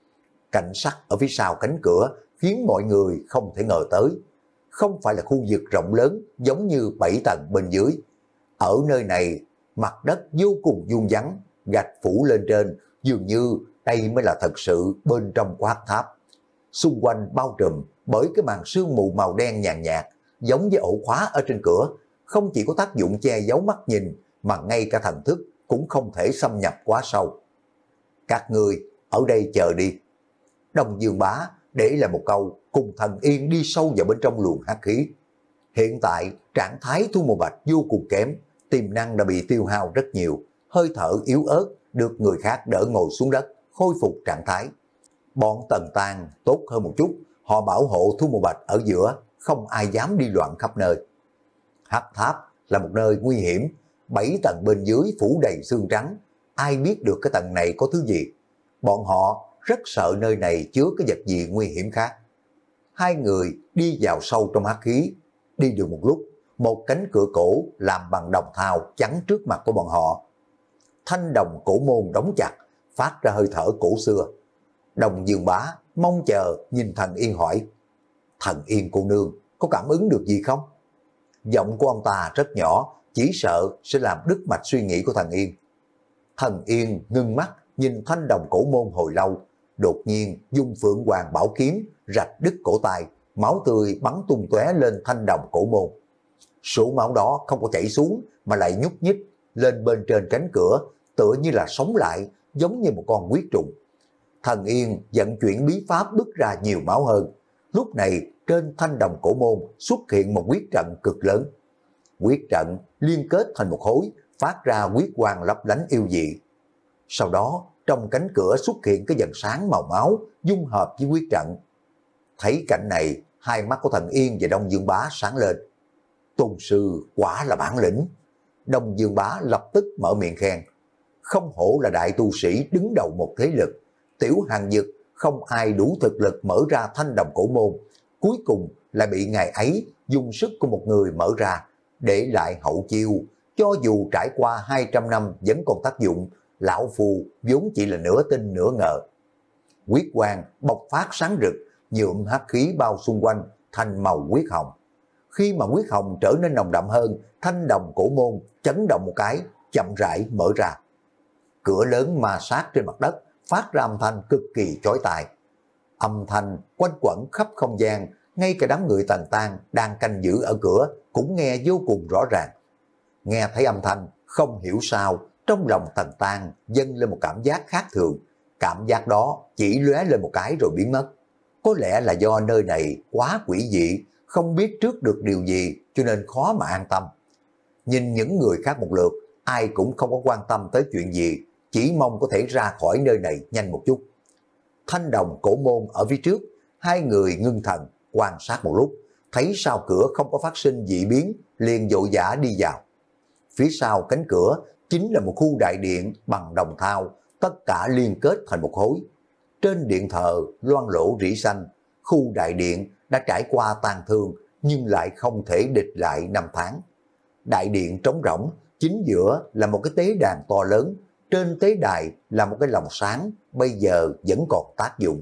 Cảnh sắc ở phía sau cánh cửa khiến mọi người không thể ngờ tới. Không phải là khu vực rộng lớn giống như bảy tầng bên dưới. Ở nơi này, mặt đất vô cùng vuông vắn, gạch phủ lên trên, dường như đây mới là thật sự bên trong của hắc tháp. Xung quanh bao trùm bởi cái màn sương mù màu đen nhàn nhạt, giống với ổ khóa ở trên cửa, không chỉ có tác dụng che giấu mắt nhìn, mà ngay cả thần thức cũng không thể xâm nhập quá sâu. Các người ở đây chờ đi. Đông Dương Bá để lại một câu, cùng Thần Yên đi sâu vào bên trong luồng hắc khí. Hiện tại trạng thái Thu Mộ Bạch vô cùng kém, tiềm năng đã bị tiêu hao rất nhiều, hơi thở yếu ớt, được người khác đỡ ngồi xuống đất, khôi phục trạng thái. Bọn Tần Tang tốt hơn một chút, họ bảo hộ Thu Mộ Bạch ở giữa, không ai dám đi loạn khắp nơi. Hắc tháp là một nơi nguy hiểm, bảy tầng bên dưới phủ đầy xương trắng, ai biết được cái tầng này có thứ gì. Bọn họ rất sợ nơi này chứa cái vật gì nguy hiểm khác. Hai người đi vào sâu trong hắc khí, đi được một lúc, một cánh cửa cổ làm bằng đồng thau chắn trước mặt của bọn họ. Thanh đồng cổ môn đóng chặt, phát ra hơi thở cổ xưa. Đông Dương Bá mong chờ nhìn Thần Yên hỏi, Thần Yên cô nương có cảm ứng được gì không? Giọng của ông ta rất nhỏ, chỉ sợ sẽ làm đứt mạch suy nghĩ của Thần Yên. Thần Yên ngưng mắt nhìn thanh đồng cổ môn hồi lâu, đột nhiên dùng Phượng Hoàng Bảo Kiếm rạch đứt cổ tay, máu tươi bắn tung tóe lên thanh đồng cổ môn. Số máu đó không có chảy xuống mà lại nhúc nhích lên bên trên cánh cửa, tựa như là sống lại, giống như một con huyết trùng. Thần Yên vận chuyển bí pháp bứt ra nhiều máu hơn. Lúc này trên thanh đồng cổ môn xuất hiện một quyết trận cực lớn. Quyết trận liên kết thành một khối, phát ra quyết quang lấp lánh yêu dị. Sau đó trong cánh cửa xuất hiện cái dần sáng màu máu dung hợp với quyết trận. Thấy cảnh này, hai mắt của Thần Yên và Đông Dương Bá sáng lên. Tôn sư quả là bản lĩnh. Đông Dương Bá lập tức mở miệng khen. Không hổ là đại tu sĩ đứng đầu một thế lực. Tiểu Hàng Dực không ai đủ thực lực mở ra thanh đồng cổ môn. Cuối cùng lại bị ngài ấy dùng sức của một người mở ra, để lại hậu chiêu. Cho dù trải qua hai trăm năm vẫn còn tác dụng, lão phù vốn chỉ là nửa tin nửa ngờ. Quyết quang bộc phát sáng rực, nhuộm hắc khí bao xung quanh thành màu huyết hồng. Khi mà huyết hồng trở nên nồng đậm hơn, thanh đồng cổ môn chấn động một cái, chậm rãi mở ra. Cửa lớn ma sát trên mặt đất phát ra âm thanh cực kỳ chói tai. Âm thanh quanh quẩn khắp không gian, ngay cả đám người Tần Tang đang canh giữ ở cửa cũng nghe vô cùng rõ ràng. Nghe thấy âm thanh, không hiểu sao, trong lòng Tần Tang dâng lên một cảm giác khác thường. Cảm giác đó chỉ lóe lên một cái rồi biến mất. Có lẽ là do nơi này quá quỷ dị, không biết trước được điều gì cho nên khó mà an tâm. Nhìn những người khác một lượt, ai cũng không có quan tâm tới chuyện gì, chỉ mong có thể ra khỏi nơi này nhanh một chút. Thanh đồng cổ môn ở phía trước, hai người ngưng thần quan sát một lúc, thấy sau cửa không có phát sinh dị biến, liền vội vã đi vào. Phía sau cánh cửa chính là một khu đại điện bằng đồng thau, tất cả liên kết thành một khối. Trên điện thờ loang lỗ rỉ xanh, khu đại điện đã trải qua tàn thương nhưng lại không thể địch lại năm tháng. Đại điện trống rỗng, chính giữa là một cái tế đàn to lớn, trên tế đài là một cái lồng sáng, bây giờ vẫn còn tác dụng.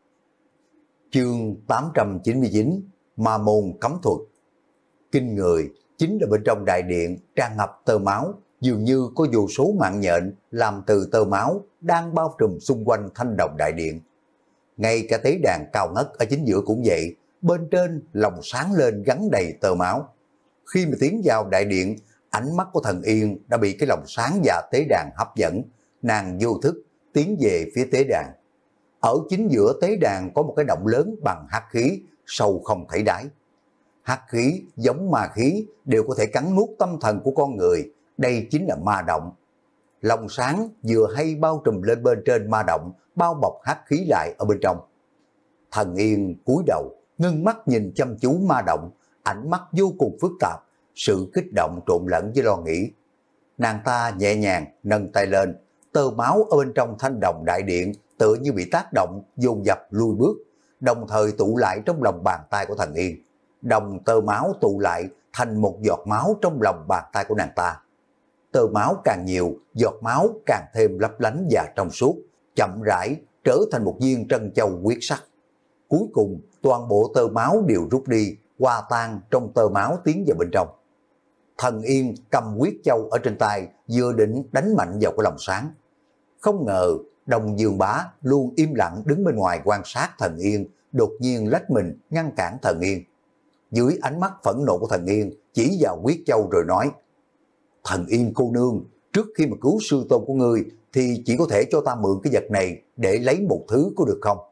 Chương tám trăm chín mươi chín, Ma môn cấm thuật. Kinh người chính là bên trong đại điện tràn ngập tơ máu, dường như có vô số mạng nhện làm từ tơ máu đang bao trùm xung quanh thanh đồng đại điện. Ngay cả tế đàn cao ngất ở chính giữa cũng vậy, bên trên lồng sáng lên gắn đầy tơ máu. Khi mà tiến vào đại điện, ánh mắt của Thần Yên đã bị cái lồng sáng và tế đàn hấp dẫn, nàng vô thức tiến về phía tế đàn. Ở chính giữa tế đàn có một cái động lớn bằng hắc khí, sâu không thấy đáy. Hắc khí giống ma khí đều có thể cắn nuốt tâm thần của con người, đây chính là ma động. Lồng sáng vừa hay bao trùm lên bên trên ma động, bao bọc hắc khí lại ở bên trong. Thần Yên cúi đầu, ngưng mắt nhìn chăm chú ma động, ánh mắt vô cùng phức tạp, sự kích động trộn lẫn với lo nghĩ. Nàng ta nhẹ nhàng nâng tay lên, tơ máu ở bên trong thanh đồng đại điện tựa như bị tác động, dồn dập lui bước, đồng thời tụ lại trong lòng bàn tay của Thần Yên. Đồng tơ máu tụ lại thành một giọt máu trong lòng bàn tay của nàng ta. Tơ máu càng nhiều, giọt máu càng thêm lấp lánh và trong suốt, chậm rãi trở thành một viên trân châu huyết sắc. Cuối cùng, toàn bộ tơ máu đều rút đi, hòa tan trong tơ máu tiến vào bên trong. Thần Yên cầm huyết châu ở trên tay, vừa định đánh mạnh vào cái lồng sáng. Không ngờ, Đông Dương Bá luôn im lặng đứng bên ngoài quan sát Thần Yên, đột nhiên lách mình ngăn cản Thần Yên. Dưới ánh mắt phẫn nộ của Thần Yên, chỉ vào huyết châu rồi nói: Thần Yên cô nương, trước khi mà cứu sư tôn của ngươi thì chỉ có thể cho ta mượn cái vật này để lấy một thứ có được không?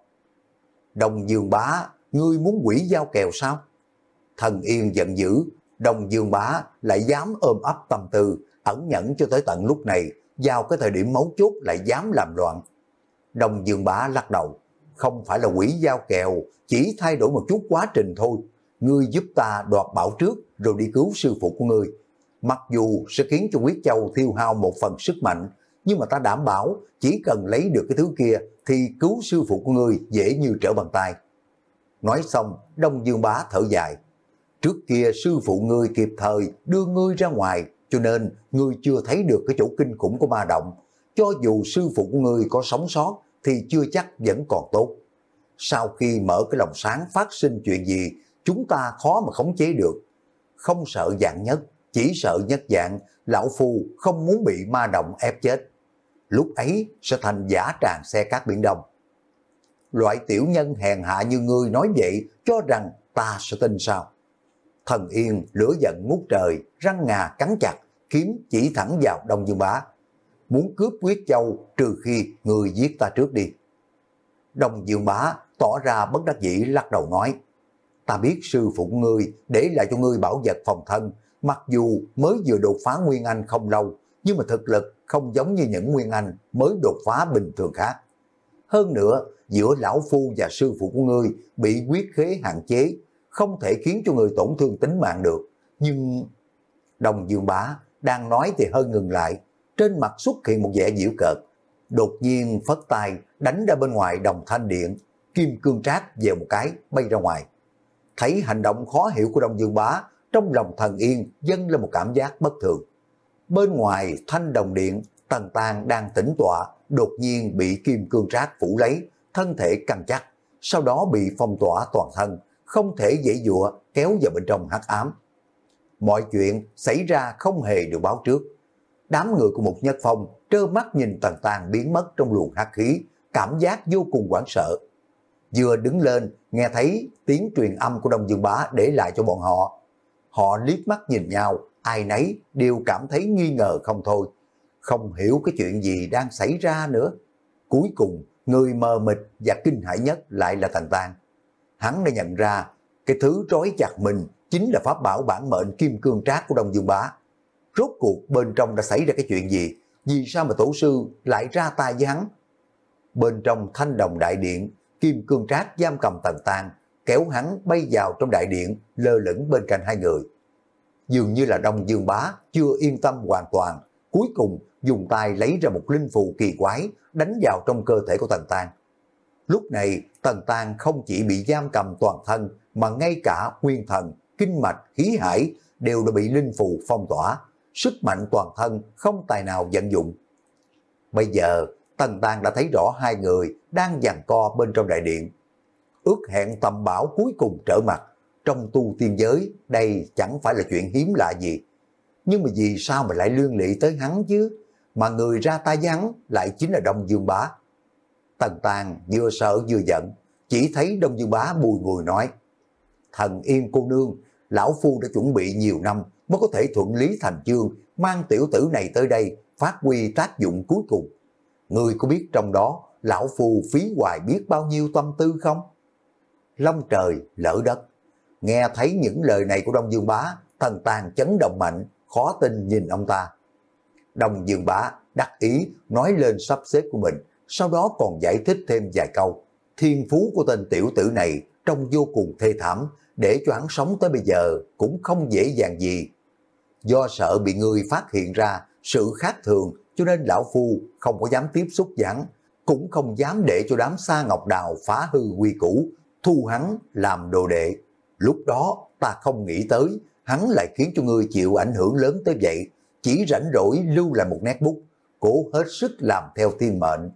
Đông Dương Bá, ngươi muốn quỷ giao kèo sao? Thần Yên giận dữ, Đông Dương Bá lại dám ôm ấp tâm tư, ẩn nhẫn cho tới tận lúc này, vào cái thời điểm mấu chốt lại dám làm loạn. Đông Dương Bá lắc đầu, không phải là quỷ giao kèo, chỉ thay đổi một chút quá trình thôi. Ngươi giúp ta đoạt bảo trước rồi đi cứu sư phụ của ngươi. Mặc dù sẽ khiến cho huyết châu tiêu hao một phần sức mạnh, nhưng mà ta đảm bảo chỉ cần lấy được cái thứ kia thì cứu sư phụ của ngươi dễ như trở bàn tay. Nói xong, Đông Dương Bá thở dài. Trước kia sư phụ ngươi kịp thời đưa ngươi ra ngoài, cho nên ngươi chưa thấy được cái chỗ kinh khủng của ma động. Cho dù sư phụ của ngươi có sống sót thì chưa chắc vẫn còn tốt. Sau khi mở cái lồng sáng phát sinh chuyện gì, chúng ta khó mà khống chế được. Không sợ dạng nhất, chỉ sợ nhất dạng, lão phu không muốn bị ma động ép chết. Lúc ấy sẽ thành giả tràn xe cát biển Đông. Loại tiểu nhân hèn hạ như ngươi nói vậy, cho rằng ta sẽ tin sao? Thần Yên lửa giận ngút trời, răng ngà cắn chặt, kiếm chỉ thẳng vào Đông Dương Bá. Muốn cướp huyết châu trừ khi người giết ta trước đi. Đông Dương Bá tỏ ra bất đắc dĩ lắc đầu nói, ta biết sư phụ của ngươi để lại cho ngươi bảo vật phòng thân, mặc dù mới vừa đột phá Nguyên Anh không lâu, nhưng mà thực lực không giống như những Nguyên Anh mới đột phá bình thường khác. Hơn nữa, giữa lão phu và sư phụ của ngươi bị quyết khế hạn chế, không thể khiến cho người tổn thương tính mạng được. Nhưng Đông Dương Bá đang nói thì hơi ngừng lại, trên mặt xuất hiện một vẻ giễu cợt. Đột nhiên phất tay đánh ra bên ngoài Đồng Thanh Điện, kim cương trác về một cái bay ra ngoài. Thấy hành động khó hiểu của Đông Dương Bá, trong lòng Thần Yên dâng lên một cảm giác bất thường. Bên ngoài Thanh Đồng Điện, Tần Tang đang tĩnh tọa, đột nhiên bị kim cương trác phủ lấy, thân thể căng chắc, sau đó bị phong tỏa toàn thân, không thể giãy giụa kéo vào bên trong hắc ám. Mọi chuyện xảy ra không hề được báo trước. Đám người của Mục Nhất Phong trơ mắt nhìn Tần Tang biến mất trong luồng hắc khí, cảm giác vô cùng hoảng sợ. Vừa đứng lên, nghe thấy tiếng truyền âm của Đông Dương Bá để lại cho bọn họ. Họ liếc mắt nhìn nhau, ai nấy đều cảm thấy nghi ngờ không thôi. Không hiểu cái chuyện gì đang xảy ra nữa. Cuối cùng, người mờ mịt và kinh hãi nhất lại là Tần Tang. Hắn đã nhận ra, cái thứ trói chặt mình chính là pháp bảo bản mệnh kim cương trác của Đông Dương Bá. Rốt cuộc bên trong đã xảy ra cái chuyện gì? Vì sao mà tổ sư lại ra tay với hắn? Bên trong Thanh Đồng Đại Điện, kim cương trác giam cầm Tần Tang, kéo hắn bay vào trong đại điện, lơ lửng bên cạnh hai người. Dường như là Đông Dương Bá chưa yên tâm hoàn toàn, cuối cùng dùng tay lấy ra một linh phù kỳ quái, đánh vào trong cơ thể của Tần Tang. Lúc này, Tần Tang không chỉ bị giam cầm toàn thân, mà ngay cả nguyên thần, kinh mạch, khí hải đều đã bị linh phù phong tỏa, sức mạnh toàn thân không tài nào vận dụng. Bây giờ, Tần Tang đã thấy rõ hai người đang giằng co bên trong đại điện. Ước hẹn tầm bảo cuối cùng trở mặt, trong tu tiên giới đây chẳng phải là chuyện hiếm lạ gì. Nhưng mà vì sao mà lại liên lụy tới hắn chứ? Mà người ra tay với hắn lại chính là Đông Dương Bá. Tần Tang vừa sợ vừa giận, chỉ thấy Đông Dương Bá bùi ngùi nói, Thần Yên cô nương, lão phu đã chuẩn bị nhiều năm mới có thể thuận lý thành chương, mang tiểu tử này tới đây phát huy tác dụng cuối cùng. Ngươi có biết trong đó lão phu phí hoài biết bao nhiêu tâm tư không? Long trời lỡ đất. Nghe thấy những lời này của Đông Dương Bá, Tần Tang chấn động mạnh, khó tin nhìn ông ta. Đông Dương Bá đắc ý nói lên sắp xếp của mình, sau đó còn giải thích thêm vài câu. Thiên phú của tên tiểu tử này trông vô cùng thê thảm, để cho hắn sống tới bây giờ cũng không dễ dàng gì. Do sợ bị người phát hiện ra sự khác thường, cho nên lão phu không có dám tiếp xúc với hắn, cũng không dám để cho đám Sa Ngọc Đào phá hư quy củ, thu hắn làm đồ đệ. Lúc đó ta không nghĩ tới hắn lại khiến cho ngươi chịu ảnh hưởng lớn tới vậy, chỉ rảnh rỗi lưu lại một nét bút, cố hết sức làm theo thiên mệnh.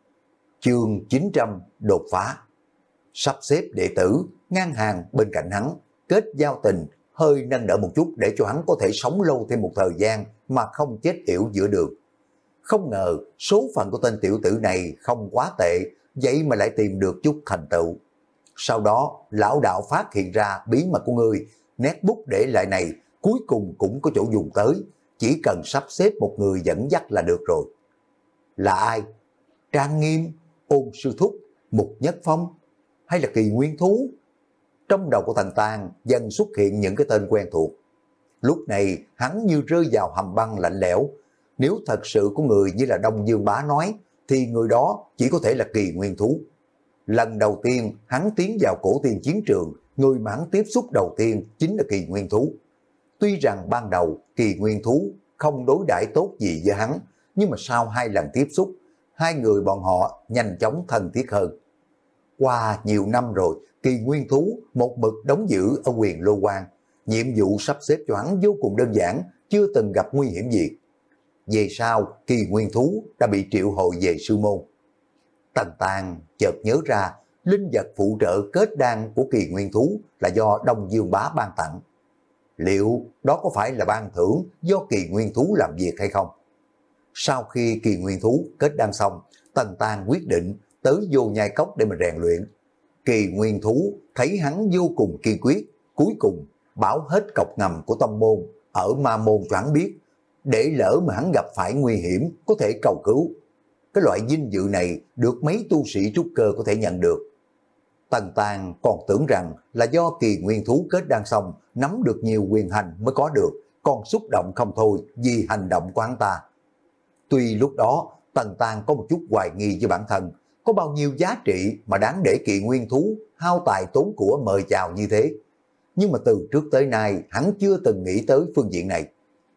Chương chín trăm đột phá. Sắp xếp đệ tử ngang hàng bên cạnh hắn, kết giao tình, hơi nâng đỡ một chút để cho hắn có thể sống lâu thêm một thời gian mà không chết yểu giữa đường. Không ngờ số phận của tên tiểu tử này không quá tệ, vậy mà lại tìm được chút thành tựu. Sau đó lão đạo phát hiện ra bí mật của ngươi, nét bút để lại này cuối cùng cũng có chỗ dùng tới, chỉ cần sắp xếp một người dẫn dắt là được rồi. Là ai? Trang Nghiêm, Ôn Sư Thúc, Mục Nhất Phong hay là Kỳ Nguyên Thú? Trong đầu của Tần Tang dần xuất hiện những cái tên quen thuộc. Lúc này hắn như rơi vào hầm băng lạnh lẽo. Nếu thật sự có người như là Đông Dương Bá nói, thì người đó chỉ có thể là Kỳ Nguyên Thú. Lần đầu tiên hắn tiến vào cổ tiên chiến trường, người mà hắn tiếp xúc đầu tiên chính là Kỳ Nguyên Thú. Tuy rằng ban đầu Kỳ Nguyên Thú không đối đãi tốt gì với hắn, nhưng mà sau hai lần tiếp xúc, hai người bọn họ nhanh chóng thân thiết hơn. Qua nhiều năm rồi, Kỳ Nguyên Thú một mực đóng giữ ở Huyền Lô Quan, nhiệm vụ sắp xếp cho hắn vô cùng đơn giản, chưa từng gặp nguy hiểm gì. Về sau, Kỳ Nguyên Thú đã bị triệu hồi về sư môn. Tần Tang chợt nhớ ra, linh vật phụ trợ kết đan của Kỳ Nguyên Thú là do Đông Dương Bá ban tặng. Liệu đó có phải là ban thưởng do Kỳ Nguyên Thú làm việc hay không? Sau khi Kỳ Nguyên Thú kết đan xong, Tần Tang quyết định tới Vô Nhai Cốc để mà rèn luyện. Kỳ Nguyên Thú thấy hắn vô cùng kiên quyết, cuối cùng bảo hết cọc ngầm của tông môn ở Ma Môn cho hắn biết, để lỡ mà hắn gặp phải nguy hiểm có thể cầu cứu. cái loại vinh dự này được mấy tu sĩ trúc cơ có thể nhận được. Tần Tàng còn tưởng rằng là do kỳ nguyên thú kết đan xong, nắm được nhiều quyền hành mới có được, còn xúc động không thôi vì hành động của hắn ta. Tuy lúc đó Tần Tàng có một chút hoài nghi với bản thân, có bao nhiêu giá trị mà đáng để kỳ nguyên thú hao tài tốn của mời chào như thế. Nhưng mà từ trước tới nay hắn chưa từng nghĩ tới phương diện này.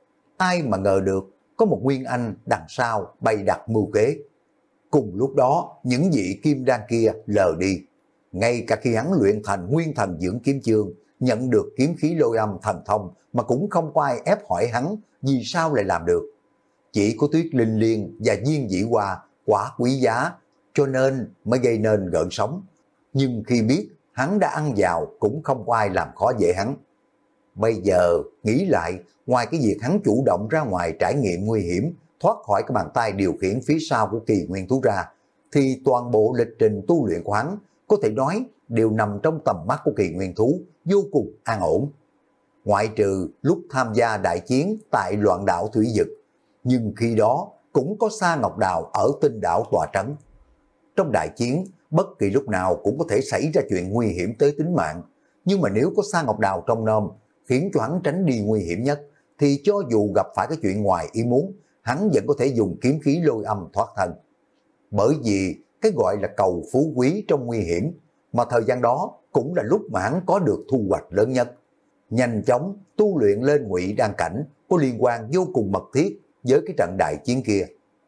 Ai mà ngờ được có một nguyên anh đằng sau bày đặt mưu kế. Cùng lúc đó những vị kim đan kia lờ đi. Ngay cả khi hắn luyện thành nguyên thần dưỡng kiếm chương, nhận được kiếm khí lôi âm thần thông mà cũng không có ai ép hỏi hắn vì sao lại làm được. Chỉ có Tuyết Linh Liên và Diên Dĩ Hoa quá quý giá cho nên mới gây nên gợn sóng. Nhưng khi biết hắn đã ăn vào cũng không có ai làm khó dễ hắn. Bây giờ nghĩ lại, ngoài cái việc hắn chủ động ra ngoài trải nghiệm nguy hiểm, thoát khỏi cái bàn tay điều khiển phía sau của kỳ nguyên thú ra, thì toàn bộ lịch trình tu luyện của hắn có thể nói đều nằm trong tầm mắt của kỳ nguyên thú, vô cùng an ổn. Ngoại trừ lúc tham gia đại chiến tại loạn đảo Thủy Dực, nhưng khi đó cũng có Sa Ngọc Đào ở Tinh Đảo tòa trấn. Trong đại chiến, bất kỳ lúc nào cũng có thể xảy ra chuyện nguy hiểm tới tính mạng, nhưng mà nếu có Sa Ngọc Đào trong nom, khiến cho hắn tránh đi nguy hiểm nhất, thì cho dù gặp phải cái chuyện ngoài ý muốn, hắn vẫn có thể dùng kiếm khí lôi âm thoát thân. Bởi vì cái gọi là cầu phú quý trong nguy hiểm, mà thời gian đó cũng là lúc mà hắn có được thu hoạch lớn nhất. Nhanh chóng tu luyện lên ngụy đan cảnh có liên quan vô cùng mật thiết với cái trận đại chiến kia.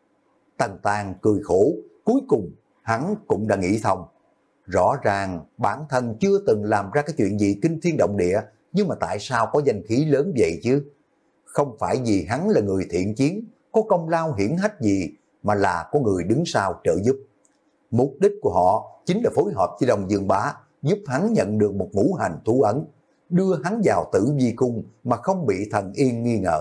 Tần Tàng cười khổ, cuối cùng hắn cũng đã nghĩ thông. Rõ ràng bản thân chưa từng làm ra cái chuyện gì kinh thiên động địa, nhưng mà tại sao có danh khí lớn vậy chứ? Không phải vì hắn là người thiện chiến, có công lao hiển hách gì, mà là có người đứng sau trợ giúp. Mục đích của họ chính là phối hợp với Đông Dương Bá, giúp hắn nhận được một ngũ hành thú ấn, đưa hắn vào Tử Vi Cung mà không bị Thần Yên nghi ngờ.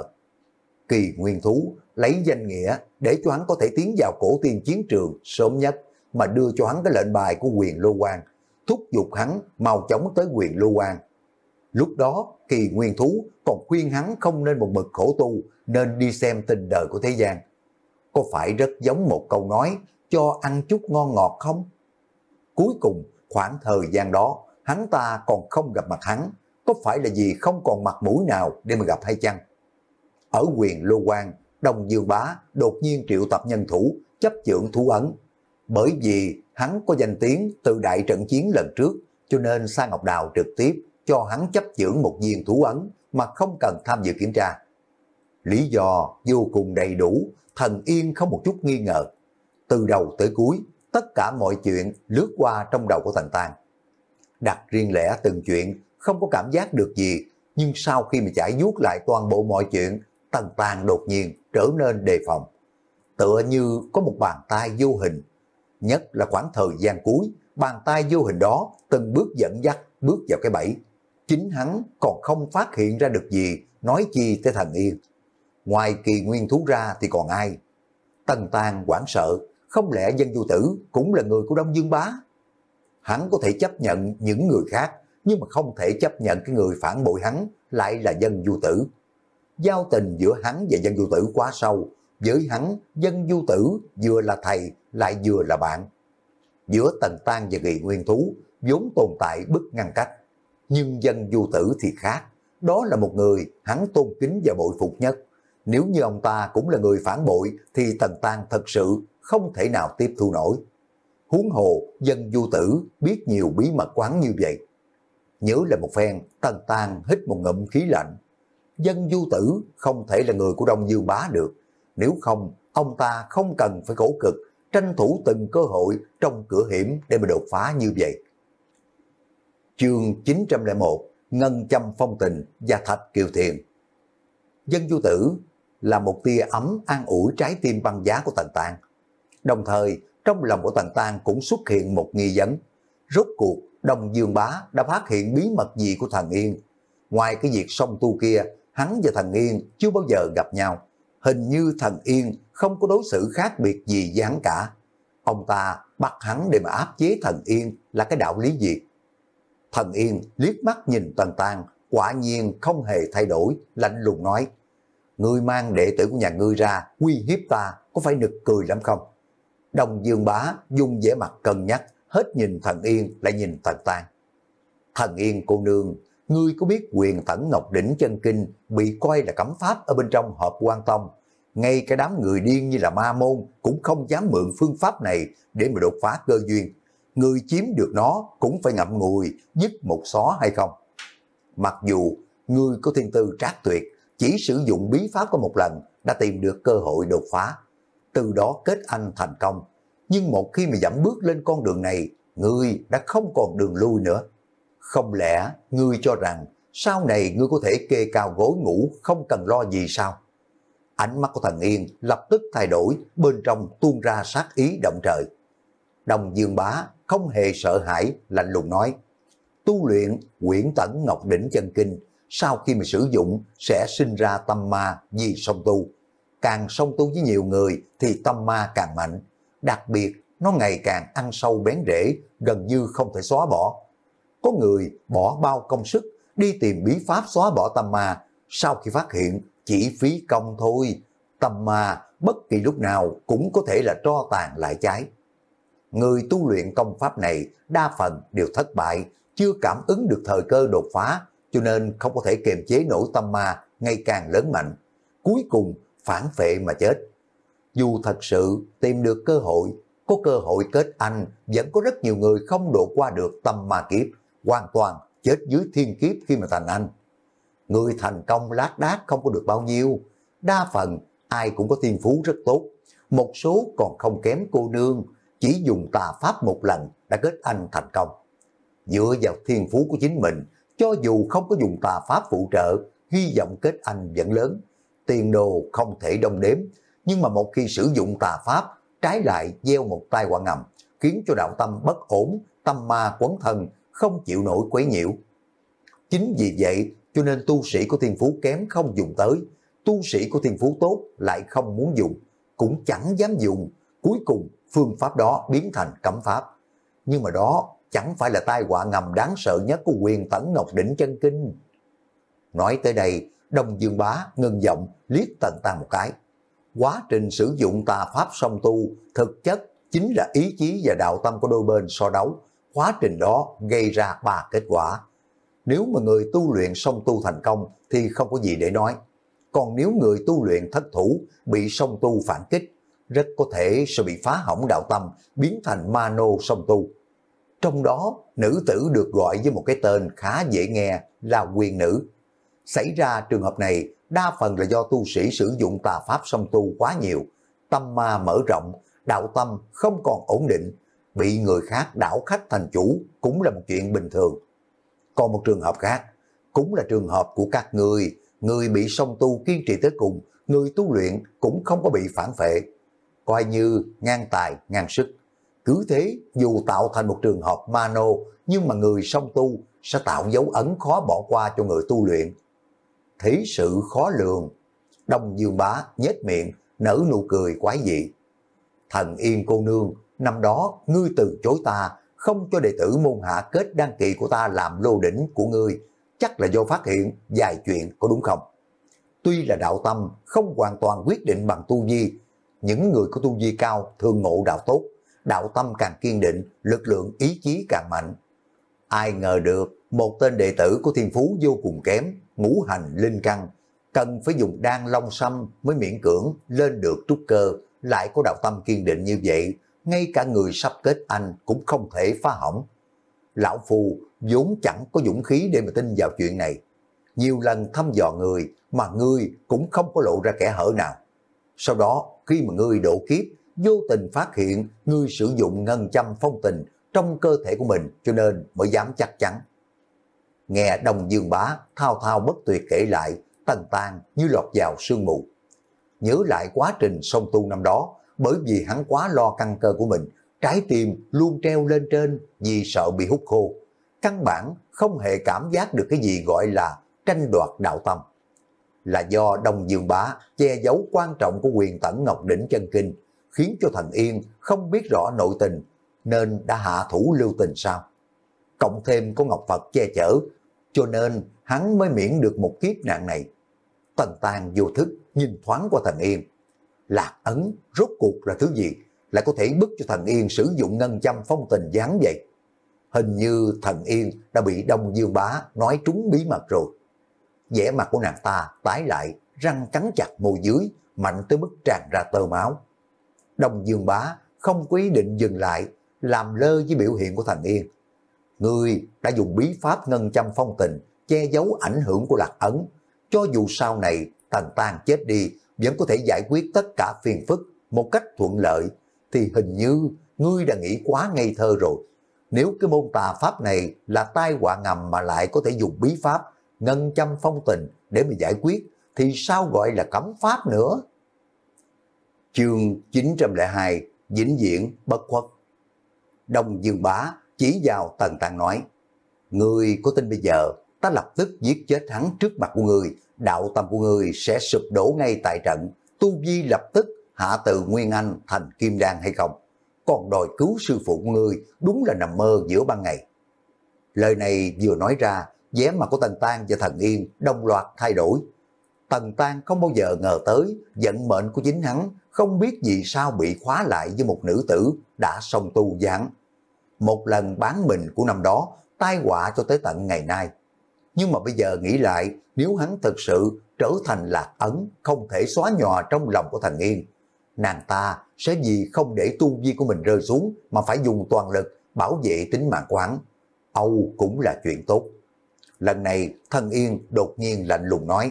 Kỳ nguyên thú lấy danh nghĩa để cho hắn có thể tiến vào cổ tiên chiến trường sớm nhất, mà đưa cho hắn cái lệnh bài của Quyền Lô Quan, thúc giục hắn mau chóng tới Quyền Lô Quan. Lúc đó kỳ nguyên thú còn khuyên hắn không nên một mực khổ tu, nên đi xem tình đời của thế gian. Có phải rất giống một câu nói cho ăn chút ngon ngọt không? Cuối cùng khoảng thời gian đó hắn ta còn không gặp mặt hắn, có phải là vì không còn mặt mũi nào để mà gặp hay chăng? Ở Quyền Lô Quan, Đông Dương Bá đột nhiên triệu tập nhân thủ chấp chưởng thú ấn. Bởi vì hắn có danh tiếng từ đại trận chiến lần trước, cho nên Sa Ngọc Đào trực tiếp cho hắn chấp chưởng một viên thú ấn mà không cần tham dự kiểm tra. Lý do vô cùng đầy đủ, Thần Yên không một chút nghi ngờ. Từ đầu tới cuối, tất cả mọi chuyện lướt qua trong đầu của Tần Tàng. Đặt riêng lẻ từng chuyện, không có cảm giác được gì, nhưng sau khi mà trải vuốt lại toàn bộ mọi chuyện, Tần Tàng đột nhiên trở nên đề phòng. Tựa như có một bàn tay vô hình, nhất là khoảng thời gian cuối, bàn tay vô hình đó từng bước dẫn dắt bước vào cái bẫy. Chính hắn còn không phát hiện ra được gì, nói chi tới Thần Yên. Ngoài kỳ nguyên thú ra thì còn ai? Tần Tàng hoảng sợ, không lẽ Dân Du Tử cũng là người của Đông Dương Bá? Hắn có thể chấp nhận những người khác, nhưng mà không thể chấp nhận cái người phản bội hắn lại là Dân Du Tử. Giao tình giữa hắn và Dân Du Tử quá sâu, với hắn Dân Du Tử vừa là thầy lại vừa là bạn. Giữa Tần Tàng và kỳ nguyên thú vốn tồn tại bức ngăn cách, nhưng Dân Du Tử thì khác, đó là một người hắn tôn kính và bội phục nhất. Nếu như ông ta cũng là người phản bội thì Tần Tàng thật sự không thể nào tiếp thu nổi. Huống hồ Dân Du Tử biết nhiều bí mật quán như vậy. Nhớ là một phen, Tần Tàng hít một ngụm khí lạnh. Dân Du Tử không thể là người của Đông Dương Bá được, nếu không ông ta không cần phải khổ cực tranh thủ từng cơ hội trong cửa hiểm để mà đột phá như vậy. Chương chín trăm lẻ một, Ngân Châm Phong Tình và Thạch Kiều Thiền. Dân Du Tử là một tia ấm an ủi trái tim băng giá của Tần Tàng. Đồng thời trong lòng của Tần Tàng cũng xuất hiện một nghi vấn. Rốt cuộc Đông Dương Bá đã phát hiện bí mật gì của Thần Yên? Ngoài cái việc song tu kia, hắn và Thần Yên chưa bao giờ gặp nhau. Hình như Thần Yên không có đối xử khác biệt gì với hắn cả. Ông ta bắt hắn để mà áp chế Thần Yên là cái đạo lý gì? Thần Yên liếc mắt nhìn Tần Tàng, quả nhiên không hề thay đổi, lạnh lùng nói: Ngươi mang đệ tử của nhà ngươi ra uy hiếp ta, có phải nực cười lắm không? Đông Dương Bá dùng vẻ mặt cân nhắc, hết nhìn Thần Yên lại nhìn Tần Tang. Thần Yên cô nương, ngươi có biết Quyền Tẩn Ngọc Đỉnh Chân Kinh bị coi là cấm pháp ở bên trong Hợp Quan Tông? Ngay cái đám người điên như là ma môn cũng không dám mượn phương pháp này để mà đột phá cơ duyên. Người chiếm được nó cũng phải ngậm ngùi, dứt một xó hay không? Mặc dù ngươi có thiên tư trác tuyệt, chỉ sử dụng bí pháp có một lần đã tìm được cơ hội đột phá, từ đó kết anh thành công. Nhưng một khi mà dẫm bước lên con đường này, ngươi đã không còn đường lui nữa. Không lẽ ngươi cho rằng sau này ngươi có thể kê cao gối ngủ không cần lo gì sao? Ánh mắt của Thần Yên lập tức thay đổi, bên trong tuôn ra sát ý động trời. Đông Dương Bá không hề sợ hãi, lạnh lùng nói: tu luyện Quyển Tẩn Ngọc Đỉnh Chân Kinh, sau khi mà sử dụng sẽ sinh ra tâm ma vì song tu. Càng song tu với nhiều người thì tâm ma càng mạnh. Đặc biệt nó ngày càng ăn sâu bén rễ, gần như không thể xóa bỏ. Có người bỏ bao công sức đi tìm bí pháp xóa bỏ tâm ma, sau khi phát hiện chỉ phí công thôi. Tâm ma bất kỳ lúc nào cũng có thể là tro tàn lại cháy. Người tu luyện công pháp này đa phần đều thất bại, chưa cảm ứng được thời cơ đột phá, cho nên không có thể kiềm chế nổi tâm ma ngày càng lớn mạnh. Cuối cùng phản phệ mà chết. Dù thật sự tìm được cơ hội, có cơ hội kết anh, vẫn có rất nhiều người không độ qua được tâm ma kiếp, hoàn toàn chết dưới thiên kiếp khi mà thành anh. Người thành công lác đác không có được bao nhiêu, đa phần ai cũng có thiên phú rất tốt, một số còn không kém cô nương, chỉ dùng tà pháp một lần đã kết anh thành công. Dựa vào thiên phú của chính mình, cho dù không có dùng tà pháp phụ trợ, hy vọng kết anh vẫn lớn. Tiền đồ không thể đong đếm, nhưng mà một khi sử dụng tà pháp, trái lại gieo một tai họa ngầm, khiến cho đạo tâm bất ổn, tâm ma quấn thân, không chịu nổi quấy nhiễu. Chính vì vậy cho nên tu sĩ có thiên phú kém không dùng tới, tu sĩ có thiên phú tốt lại không muốn dùng, cũng chẳng dám dùng. Cuối cùng phương pháp đó biến thành cấm pháp. Nhưng mà đó chẳng phải là tai họa ngầm đáng sợ nhất của Quyền Tẩn Ngọc Đỉnh Chân Kinh. Nói tới đây, Đông Dương Bá ngưng giọng liếc Tần Tang một cái. Quá trình sử dụng tà pháp song tu thực chất chính là ý chí và đạo tâm của đôi bên so đấu. Quá trình đó gây ra ba kết quả. Nếu mà người tu luyện song tu thành công thì không có gì để nói. Còn nếu người tu luyện thất thủ bị song tu phản kích, rất có thể sẽ bị phá hỏng đạo tâm, biến thành ma nô song tu. Trong đó, nữ tử được gọi với một cái tên khá dễ nghe là quyền nữ. Xảy ra trường hợp này, đa phần là do tu sĩ sử dụng tà pháp song tu quá nhiều, tâm ma mở rộng, đạo tâm không còn ổn định, bị người khác đảo khách thành chủ cũng là một chuyện bình thường. Còn một trường hợp khác, cũng là trường hợp của các người, người bị song tu kiên trì tới cùng, người tu luyện cũng không có bị phản phệ, coi như ngang tài ngang sức. Cứ thế, dù tạo thành một trường hợp mano, nhưng mà người song tu sẽ tạo dấu ấn khó bỏ qua cho người tu luyện. Thế sự khó lường. Đông Dương Bá nhếch miệng, nở nụ cười quái dị. Thần Yên cô nương, năm đó ngươi từ chối ta, không cho đệ tử môn hạ kết đăng kỵ của ta làm lô đỉnh của ngươi, chắc là do phát hiện vài chuyện, có đúng không? Tuy là đạo tâm không hoàn toàn quyết định bằng tu vi, những người có tu vi cao thường ngộ đạo tốt, đạo tâm càng kiên định, lực lượng ý chí càng mạnh. Ai ngờ được một tên đệ tử của thiên phú vô cùng kém, ngũ hành linh căn, cần phải dùng đan long sâm mới miễn cưỡng lên được trúc cơ, lại có đạo tâm kiên định như vậy, ngay cả người sắp kết anh cũng không thể phá hỏng. Lão Phu vốn chẳng có dũng khí để mà tin vào chuyện này. Nhiều lần thăm dò người mà ngươi cũng không có lộ ra kẻ hở nào. Sau đó khi mà ngươi độ kiếp, vô tình phát hiện ngươi sử dụng ngân châm phong tình trong cơ thể của mình, cho nên mới dám chắc chắn. Nghe Đông Dương Bá thao thao bất tuyệt kể lại, Tần Tang như lọt vào sương mù. Nhớ lại quá trình song tu năm đó, bởi vì hắn quá lo căn cơ của mình, trái tim luôn treo lên trên vì sợ bị hút khô. Căn bản không hề cảm giác được cái gì gọi là tranh đoạt đạo tâm. Là do Đông Dương Bá che giấu quan trọng của Quyền Tẩn Ngọc Đỉnh Chân Kinh, khiến cho Thần Yên không biết rõ nội tình, nên đã hạ thủ lưu tình sao? Cộng thêm có Ngọc Phật che chở, cho nên hắn mới miễn được một kiếp nạn này. Tần Tang vô thức nhìn thoáng qua Thần Yên. Lạc ấn rốt cuộc là thứ gì? lại có thể bức cho Thần Yên sử dụng ngân châm phong tình gián vậy? Hình như Thần Yên đã bị Đông Dương Bá nói trúng bí mật rồi. Vẻ mặt của nàng ta tái lại, răng cắn chặt môi dưới, mạnh tới mức tràn ra tơ máu. Đông Dương Bá không có ý định dừng lại, làm lơ với biểu hiện của Thần Yên. Ngươi đã dùng bí pháp ngân châm phong tình, che giấu ảnh hưởng của Lạc Ấn. Cho dù sau này Tần Tang chết đi, vẫn có thể giải quyết tất cả phiền phức một cách thuận lợi, thì hình như ngươi đã nghĩ quá ngây thơ rồi. Nếu cái môn tà pháp này là tai họa ngầm mà lại có thể dùng bí pháp ngân châm phong tình để mà giải quyết, thì sao gọi là cấm pháp nữa? Chương chín trăm lẻ hai, vĩnh viễn bất khuất. Đông Dương Bá chỉ vào Tần Tang nói, ngươi có tin bây giờ ta lập tức giết chết hắn trước mặt của ngươi, đạo tâm của ngươi sẽ sụp đổ ngay tại trận, tu vi lập tức hạ từ Nguyên Anh thành Kim Đan hay không? Còn đòi cứu sư phụ của ngươi đúng là nằm mơ giữa ban ngày. Lời này vừa nói ra, vẻ mặt của Tần Tang và Thần Yên đồng loạt thay đổi. Tần Tang không bao giờ ngờ tới vận mệnh của chính hắn không biết vì sao bị khóa lại với một nữ tử đã song tu giảng. Một lần bán mình của năm đó tai họa cho tới tận ngày nay. Nhưng mà bây giờ nghĩ lại, nếu hắn thực sự trở thành Lạc Ấn không thể xóa nhòa trong lòng của Thần Yên, nàng ta sẽ vì không để tu vi của mình rơi xuống mà phải dùng toàn lực bảo vệ tính mạng của hắn. Âu cũng là chuyện tốt. Lần này Thần Yên đột nhiên lạnh lùng nói,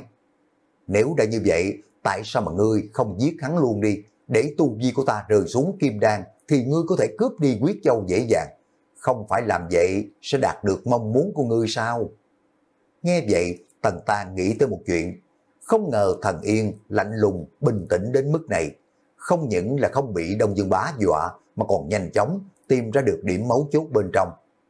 nếu đã như vậy, tại sao mà ngươi không giết hắn luôn đi, để tu vi của ta rơi xuống Kim Đan, thì ngươi có thể cướp đi Quyết Châu dễ dàng. Không phải làm vậy sẽ đạt được mong muốn của ngươi sao? Nghe vậy, Tần Tang nghĩ tới một chuyện. Không ngờ Thần Yên lạnh lùng, bình tĩnh đến mức này. Không những là không bị Đông Dương Bá dọa, mà còn nhanh chóng tìm ra được điểm mấu chốt bên trong.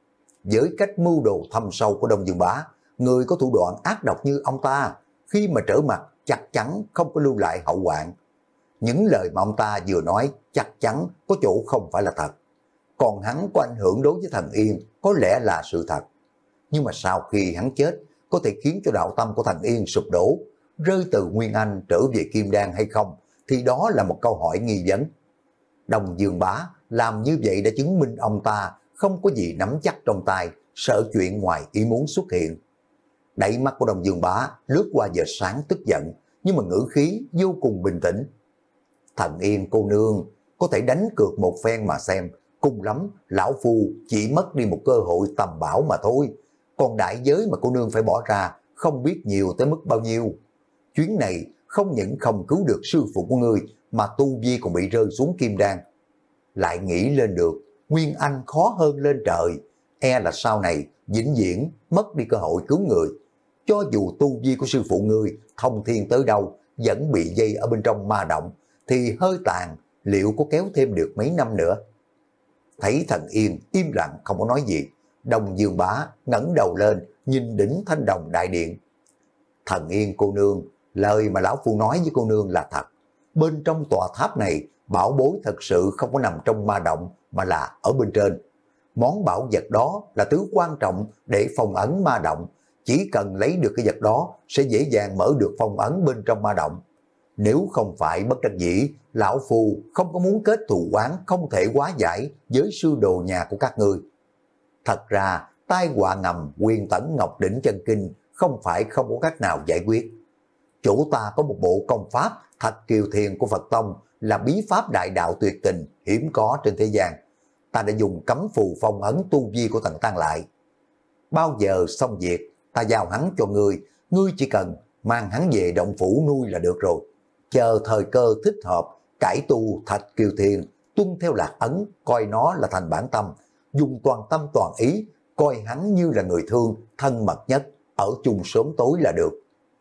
Với cách mưu đồ thâm sâu của Đông Dương Bá, người có thủ đoạn ác độc như ông ta, khi mà trở mặt chắc chắn không có lưu lại hậu hoạn. Những lời mà ông ta vừa nói chắc chắn có chỗ không phải là thật. Còn hắn có ảnh hưởng đối với Thần Yên có lẽ là sự thật. Nhưng mà sau khi hắn chết, có thể khiến cho đạo tâm của Thần Yên sụp đổ, rơi từ Nguyên Anh trở về Kim Đan hay không, thì đó là một câu hỏi nghi vấn. Đông Dương Bá làm như vậy đã chứng minh ông ta không có gì nắm chắc trong tay, sợ chuyện ngoài ý muốn xuất hiện. Đáy mắt của Đông Dương Bá lướt qua giờ sáng tức giận, nhưng mà ngữ khí vô cùng bình tĩnh. Thần Yên cô nương, có thể đánh cược một phen mà xem, cùng lắm lão phu chỉ mất đi một cơ hội tầm bảo mà thôi. Còn đại giới mà cô nương phải bỏ ra không biết nhiều tới mức bao nhiêu. Chuyến này không những không cứu được sư phụ của ngươi, mà tu vi còn bị rơi xuống Kim Đan. Lại nghĩ lên được, Nguyên Anh khó hơn lên trời, e là sau này vĩnh viễn mất đi cơ hội cứu người. Cho dù tu vi của sư phụ ngươi thông thiên tới đâu, vẫn bị dây ở bên trong ma động, thì hơi tàn liệu có kéo thêm được mấy năm nữa? Thấy Thần Yên im lặng không có nói gì, Đông Dương Bá ngẩng đầu lên nhìn đỉnh Thanh Đồng đại điện. Thần Yên cô nương, lời mà lão phu nói với cô nương là thật. Bên trong tòa tháp này, bảo bối thật sự không có nằm trong ma động, mà là ở bên trên. Món bảo vật đó là thứ quan trọng để phong ấn ma động. Chỉ cần lấy được cái vật đó sẽ dễ dàng mở được phong ấn bên trong ma động. Nếu không phải bất đắc dĩ, lão phu không có muốn kết thù oán không thể hóa giải với sư đồ nhà của các ngươi. Thật ra, tai họa ngầm Quyền Tẩn Ngọc Đỉnh Chân Kinh không phải không có cách nào giải quyết. Chỗ ta có một bộ công pháp Thạch Kiều Thiền của Phật Tông, là bí pháp đại đạo tuyệt tình hiếm có trên thế gian. Ta đã dùng cấm phù phong ấn tu vi của Tần Tăng lại. Bao giờ xong việc, ta giao hắn cho ngươi, ngươi chỉ cần mang hắn về động phủ nuôi là được rồi. Chờ thời cơ thích hợp, cải tu Thạch Kiều Thiền, tuân theo Lạc Ấn, coi nó là thành bản tâm, dùng toàn tâm toàn ý, coi hắn như là người thương, thân mật nhất, ở chung sớm tối là được.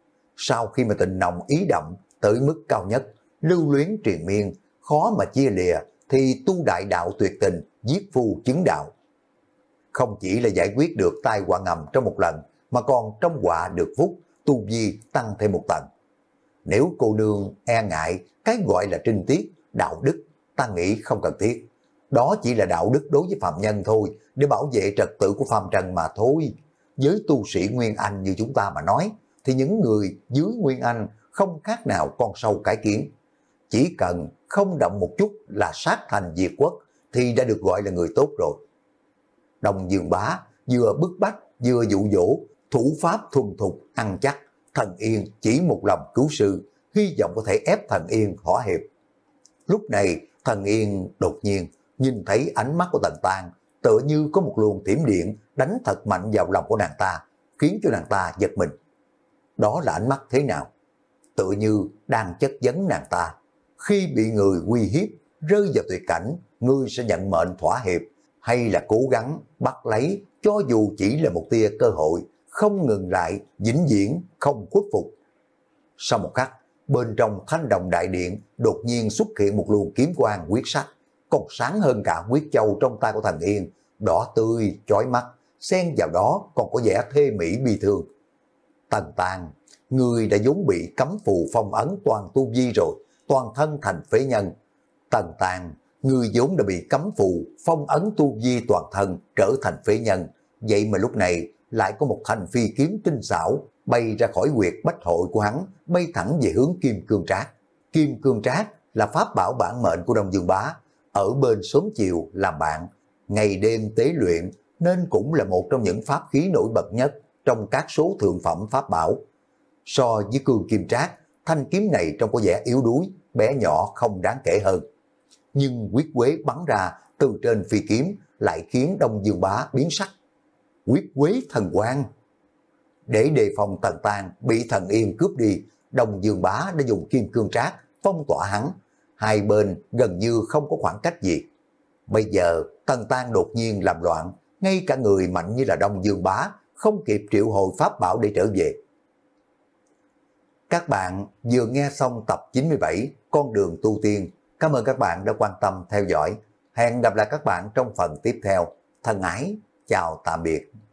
Sau khi mà tình nồng ý đậm tới mức cao nhất, lưu luyến triền miên, khó mà chia lìa, thì tu đại đạo tuyệt tình, giết phu chứng đạo. Không chỉ là giải quyết được tai họa ngầm trong một lần, mà còn trong họa được phúc, tu vi tăng thêm một tầng. Nếu cô nương e ngại cái gọi là trinh tiết, đạo đức, ta nghĩ không cần thiết. Đó chỉ là đạo đức đối với phạm nhân thôi, để bảo vệ trật tự của phàm trần mà thôi. Với tu sĩ Nguyên Anh như chúng ta mà nói, thì những người dưới Nguyên Anh không khác nào con sâu cái kiến. chỉ cần không động một chút là sát thành diệt quốc thì đã được gọi là người tốt rồi. Đông Dương Bá vừa bức bách vừa dụ dỗ, thủ pháp thuần thục ăn chắc, Thần Yên chỉ một lòng cứu sư, hy vọng có thể ép Thần Yên thỏa hiệp. Lúc này Thần Yên đột nhiên nhìn thấy ánh mắt của Tần Tang, tựa như có một luồng thiểm điện đánh thật mạnh vào lòng của nàng ta, khiến cho nàng ta giật mình. Đó là ánh mắt thế nào? Tựa như đang chất vấn nàng ta. Khi bị người uy hiếp, rơi vào tuyệt cảnh, ngươi sẽ nhận mệnh thỏa hiệp, hay là cố gắng bắt lấy cho dù chỉ là một tia cơ hội, không ngừng lại, vĩnh viễn không khuất phục. Sau một khắc, bên trong Thanh Đồng Đại Điện đột nhiên xuất hiện một luồng kiếm quang huyết sắc, còn sáng hơn cả huyết châu trong tay của Thần Yên, đỏ tươi, chói mắt, xen vào đó còn có vẻ thê mỹ bi thương. Tần Tang, người đã vốn bị cấm phù phong ấn toàn tu vi rồi, toàn thân thành phế nhân. Tần Tang, người vốn đã bị cấm phù phong ấn tu vi toàn thân trở thành phế nhân, vậy mà lúc này lại có một thanh phi kiếm tinh xảo bay ra khỏi huyệt bách hội của hắn, bay thẳng về hướng Kim Cương Trác. Kim Cương Trác là pháp bảo bản mệnh của Đông Dương Bá, ở bên sớm chiều làm bạn, ngày đêm tế luyện, nên cũng là một trong những pháp khí nổi bật nhất trong các số thượng phẩm pháp bảo. So với Cương Kim Trác, thanh kiếm này trông có vẻ yếu đuối, bé nhỏ không đáng kể hơn. Nhưng huyết quế bắn ra từ trên phi kiếm lại khiến Đông Dương Bá biến sắc. Huyết quế thần quang. Để đề phòng Tần Tang bị Thần Yên cướp đi, Đông Dương Bá đã dùng Kim Cương Trác phong tỏa hắn, hai bên gần như không có khoảng cách gì. Bây giờ Tần Tang đột nhiên làm loạn, ngay cả người mạnh như là Đông Dương Bá không kịp triệu hồi pháp bảo để trở về. Các bạn vừa nghe xong tập chín mươi bảy Con đường tu tiên. Cảm ơn các bạn đã quan tâm theo dõi. Hẹn gặp lại các bạn trong phần tiếp theo. Thân ái, chào tạm biệt.